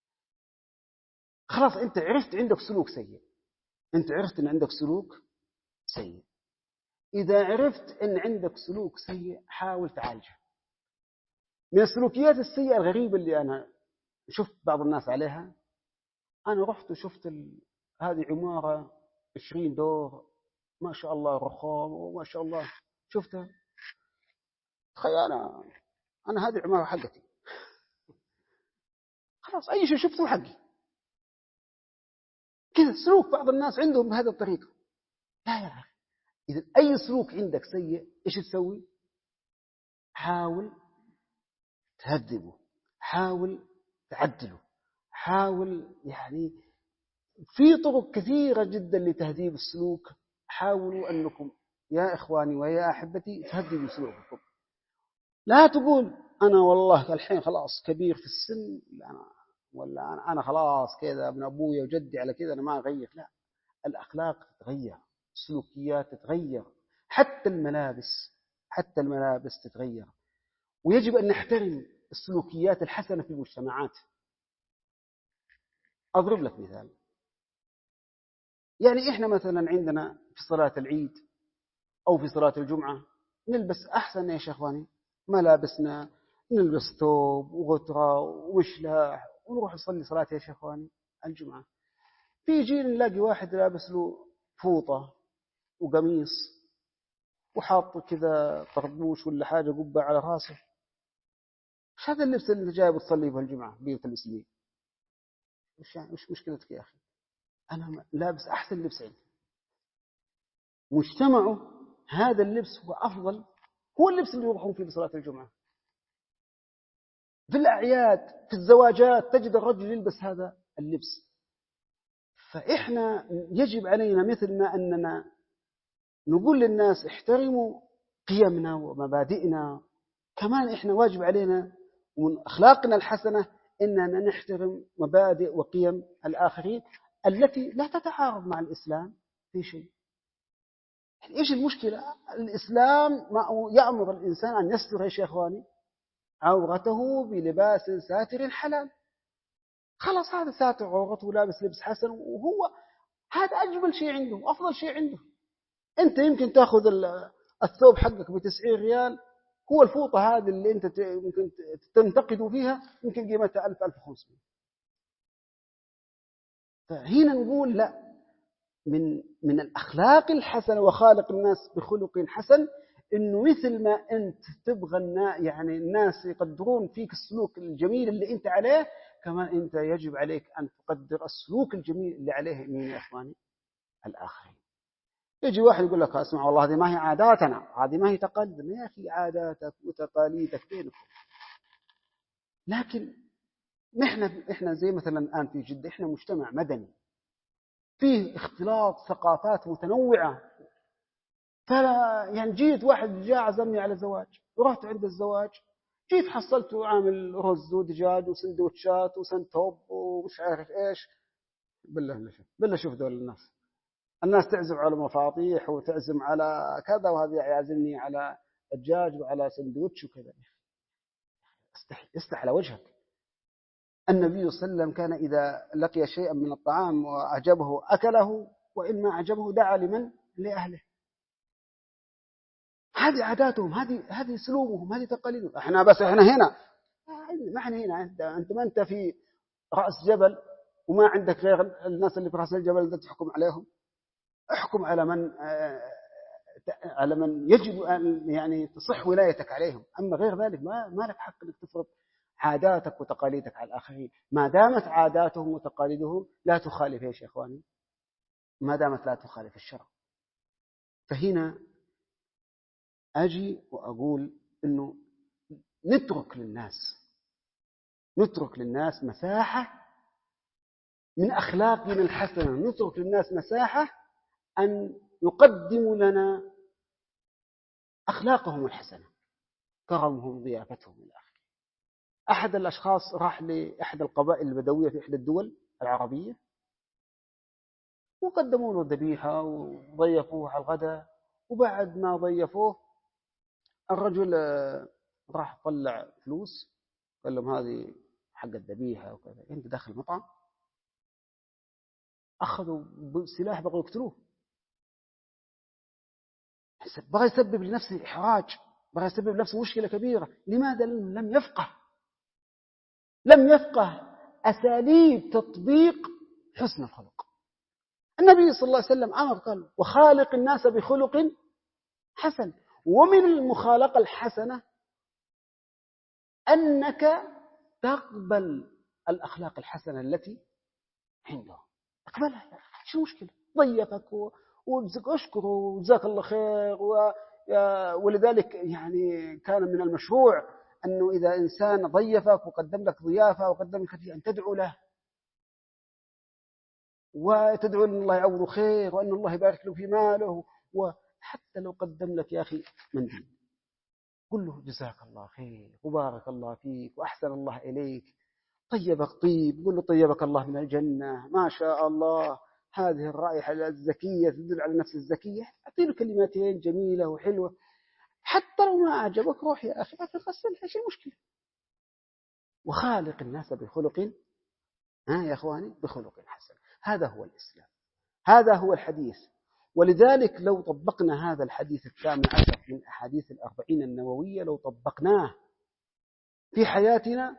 خلاص أنت عرفت عندك سلوك سيء، أنت عرفت أن عندك سلوك سيء. إذا عرفت أن عندك سلوك سيء حاول تعالجه. من السلوكيات السيئة الغريبة اللي أنا شفت بعض الناس عليها، أنا رحت وشفت ال... هذه عمارة عشرين دور ما شاء الله رخام وما شاء الله شفتها، تخيل أنا أنا هذه العمارة حقتي، خلاص أي شيء شفته حقي. كذا سلوك بعض الناس عندهم بهذه الطريقة. لا يا أخي، إذا أي سلوك عندك سيء إيش تسوي؟ حاول تهذبه، حاول تعدله، حاول يعني في طرق كثيرة جدا لتهذيب السلوك. حاولوا أنكم يا إخواني ويا أحبتي تهذبوا سلوككم. لا تقول أنا والله الحين خلاص كبير في السن أنا ولا أنا, أنا خلاص كذا ابن أبوي وجدي على كذا أنا ما أغير. لا، الأخلاق تتغير، السلوكيات تتغير، حتى الملابس حتى الملابس تتغير. ويجب أن نحترم السلوكيات الحسنة في المجتمعات. أضرب لك مثال، يعني إحنا مثلا عندنا في صلاة العيد أو في صلاة الجمعة نلبس أحسن يا شيخواني ملابسنا، نلبس ثوب وغترة ومشلاح ونروح نصلي صلاة يا شيخواني الجمعة. في جيل نلاقي واحد لابس له فوطة وقميص وحاط كذا طربوش ولا حاجة قبة على راسه. ايش هذا اللبس اللي جايب تصلي به الجمعة بيوت المسلمين؟ وش يعني وش مشكلتك يا أخي؟ أنا لابس أحسن لبس عندي، مجتمعه هذا اللبس هو أفضل، هو اللبس اللي يروحون فيه لصلاة الجمعة. في الأعياد في الزواجات تجد الرجل يلبس هذا اللبس. فإحنا يجب علينا مثل ما أننا نقول للناس احترموا قيمنا ومبادئنا، كمان إحنا واجب علينا ومن أخلاقنا الحسنة إننا نحترم مبادئ وقيم الآخرين التي لا تتعارض مع الإسلام في شيء. يعني إيش المشكلة؟ الإسلام يأمر الإنسان أن يستر يا شيخواني عورته بلباس ساتر حلال. خلاص هذا ساتر عورته ولابس لبس حسن، وهو هذا أجمل شيء عنده وأفضل شيء عنده. أنت يمكن تأخذ الثوب حقك بتسعين ريال، هو الفوطة هذه اللي أنت يمكن تنتقد فيها يمكن قيمتها ألف ألف وخمسمائة. فهنا نقول لا، من من الأخلاق الحسنة وخالق الناس بخلق حسن إنه مثل ما أنت تبغى الناس يعني الناس يقدرون فيك السلوك الجميل اللي أنت عليه، كمان أنت يجب عليك أن تقدر السلوك الجميل اللي عليه مين يا إخواني؟ الآخرين. يجي واحد يقول لك اسمع والله هذه ما هي عاداتنا، هذه ما هي تقاليدنا. يا أخي عاداتك وتقاليدك بينكم، لكن نحن إحنا زي مثلا الآن في جدة إحنا مجتمع مدني فيه اختلاط ثقافات متنوعة. فلا يعني جيت واحد جاء عزمني على زواج ورحت عند الزواج، جيت حصلته عامل رز ودجاج وسندوتشات وسنتوب ومش عارف ايش. بالله بالله شوف بالله شوف دول الناس الناس تعزم على مفاطيح وتعزم على كذا، وهذا يعزمني على دجاج وعلى سندوتش وكذا. استحي استحي على وجهك. النبي صلى الله عليه وسلم كان إذا لقي شيئا من الطعام وأعجبه أكله، وإما أعجبه دعا لمن؟ لأهله. هذه عاداتهم، هذه هذه سلوكهم، هذه تقاليدهم. احنا بس احنا هنا ما احنا هنا. انت انت ما انت في رأس جبل وما عندك غير الناس اللي في رأس الجبل اللي تحكم عليهم. احكم على من على من يجب ان يعني تصح ولايتك عليهم، اما غير ذلك ما ما لك حق انك تفرض عاداتك وتقاليدك على الآخرين، ما دامت عاداتهم وتقاليدهم لا تخالف يا شيخ اخواني، ما دامت لا تخالف الشرع. فهنا أجي وأقول إنه نترك للناس نترك للناس مساحة من أخلاقنا الحسنة، نترك للناس مساحة أن يقدموا لنا أخلاقهم الحسنة، كرمهم ضيافتهم إلى آخره. أحد الأشخاص راح لأحد القبائل البدوية في إحدى الدول العربية وقدموا له ذبيحة وضيفوه على الغداء، وبعد ما ضيفوه الرجل راح طلع فلوس قال لهم هذه حق الذبيحة وكذا. أنت داخل المطعم، أخذوا بالسلاح بغوا يقتلوه، بغى يسبب لنفسه إحراج، بغى يسبب لنفسه مشكلة كبيرة. لماذا؟ لم يفقه لم يفقه أساليب تطبيق حسن الخلق. النبي صلى الله عليه وسلم أمر قال وخالق الناس بخلق حسن. ومن المخالقة الحسنة أنك تقبل الأخلاق الحسنة التي عنده، اقبلها، شو مشكلة؟ ضيفك واشكره وجزاك الله خير. ولذلك يعني كان من المشروع أنه إذا إنسان ضيفك وقدم لك ضيافة وقدم لك أن تدعو له وتدعو أن الله يعوضه خير وأن الله يبارك له في ماله. وحتى لو قدم لك يا أخي منديل قل له جزاك الله خير وبارك الله فيك وأحسن الله إليك، طيبك طيب، قل له طيبك الله من الجنة، ما شاء الله، هذه الرائحة الزكية تدل على نفس الزكية. أعطي له كلمتين جميلة وحلوة، حتى لو ما أعجبك روح يا أخي غسلها، إيش المشكلة؟ وخالق الناس بخلق، ها يا أخواني، بخلق حسن. هذا هو الإسلام، هذا هو الحديث. ولذلك لو طبقنا هذا الحديث الثامن عشر من أحاديث الأربعين النووية، لو طبقناه في حياتنا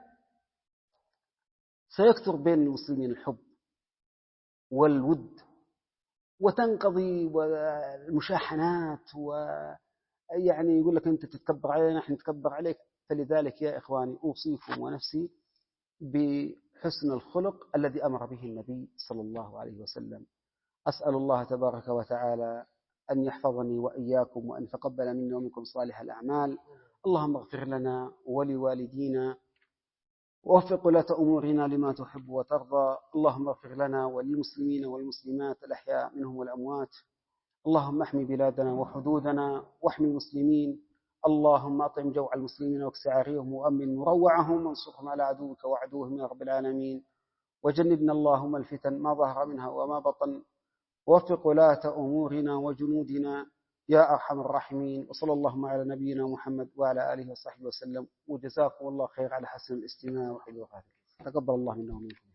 سيكثر بين المسلمين الحب والود، وتنقضي المشاحنات، ويعني يقول لك أنت تتكبر علينا نحن نتكبر عليك. فلذلك يا إخواني أوصيكم ونفسي بحسن الخلق الذي أمر به النبي صلى الله عليه وسلم. أسأل الله تبارك وتعالى أن يحفظني وإياكم وأن يتقبل منا ومنكم صالح الأعمال. اللهم اغفر لنا ولوالدينا ووفق ولاة أمورنا لما تحب وترضى. اللهم اغفر لنا وللمسلمين والمسلمات الأحياء منهم والأموات. اللهم احمي بلادنا وحدودنا واحمي المسلمين. اللهم أطعم جوع المسلمين واكس عاريهم وأمن مروعهم وانصرهم على عدوك وعدوهم يا رب العالمين. وجنبنا اللهم الفتن ما ظهر منها وما بطن. ووفق ولاة أمورنا وجنودنا يا أرحم الراحمين. وصلى اللهم على نبينا محمد وعلى آله وصحبه وسلم. وجزاكم الله خير على حسن الاستماع وحلو الغافل. تقبل الله منا ومنكم.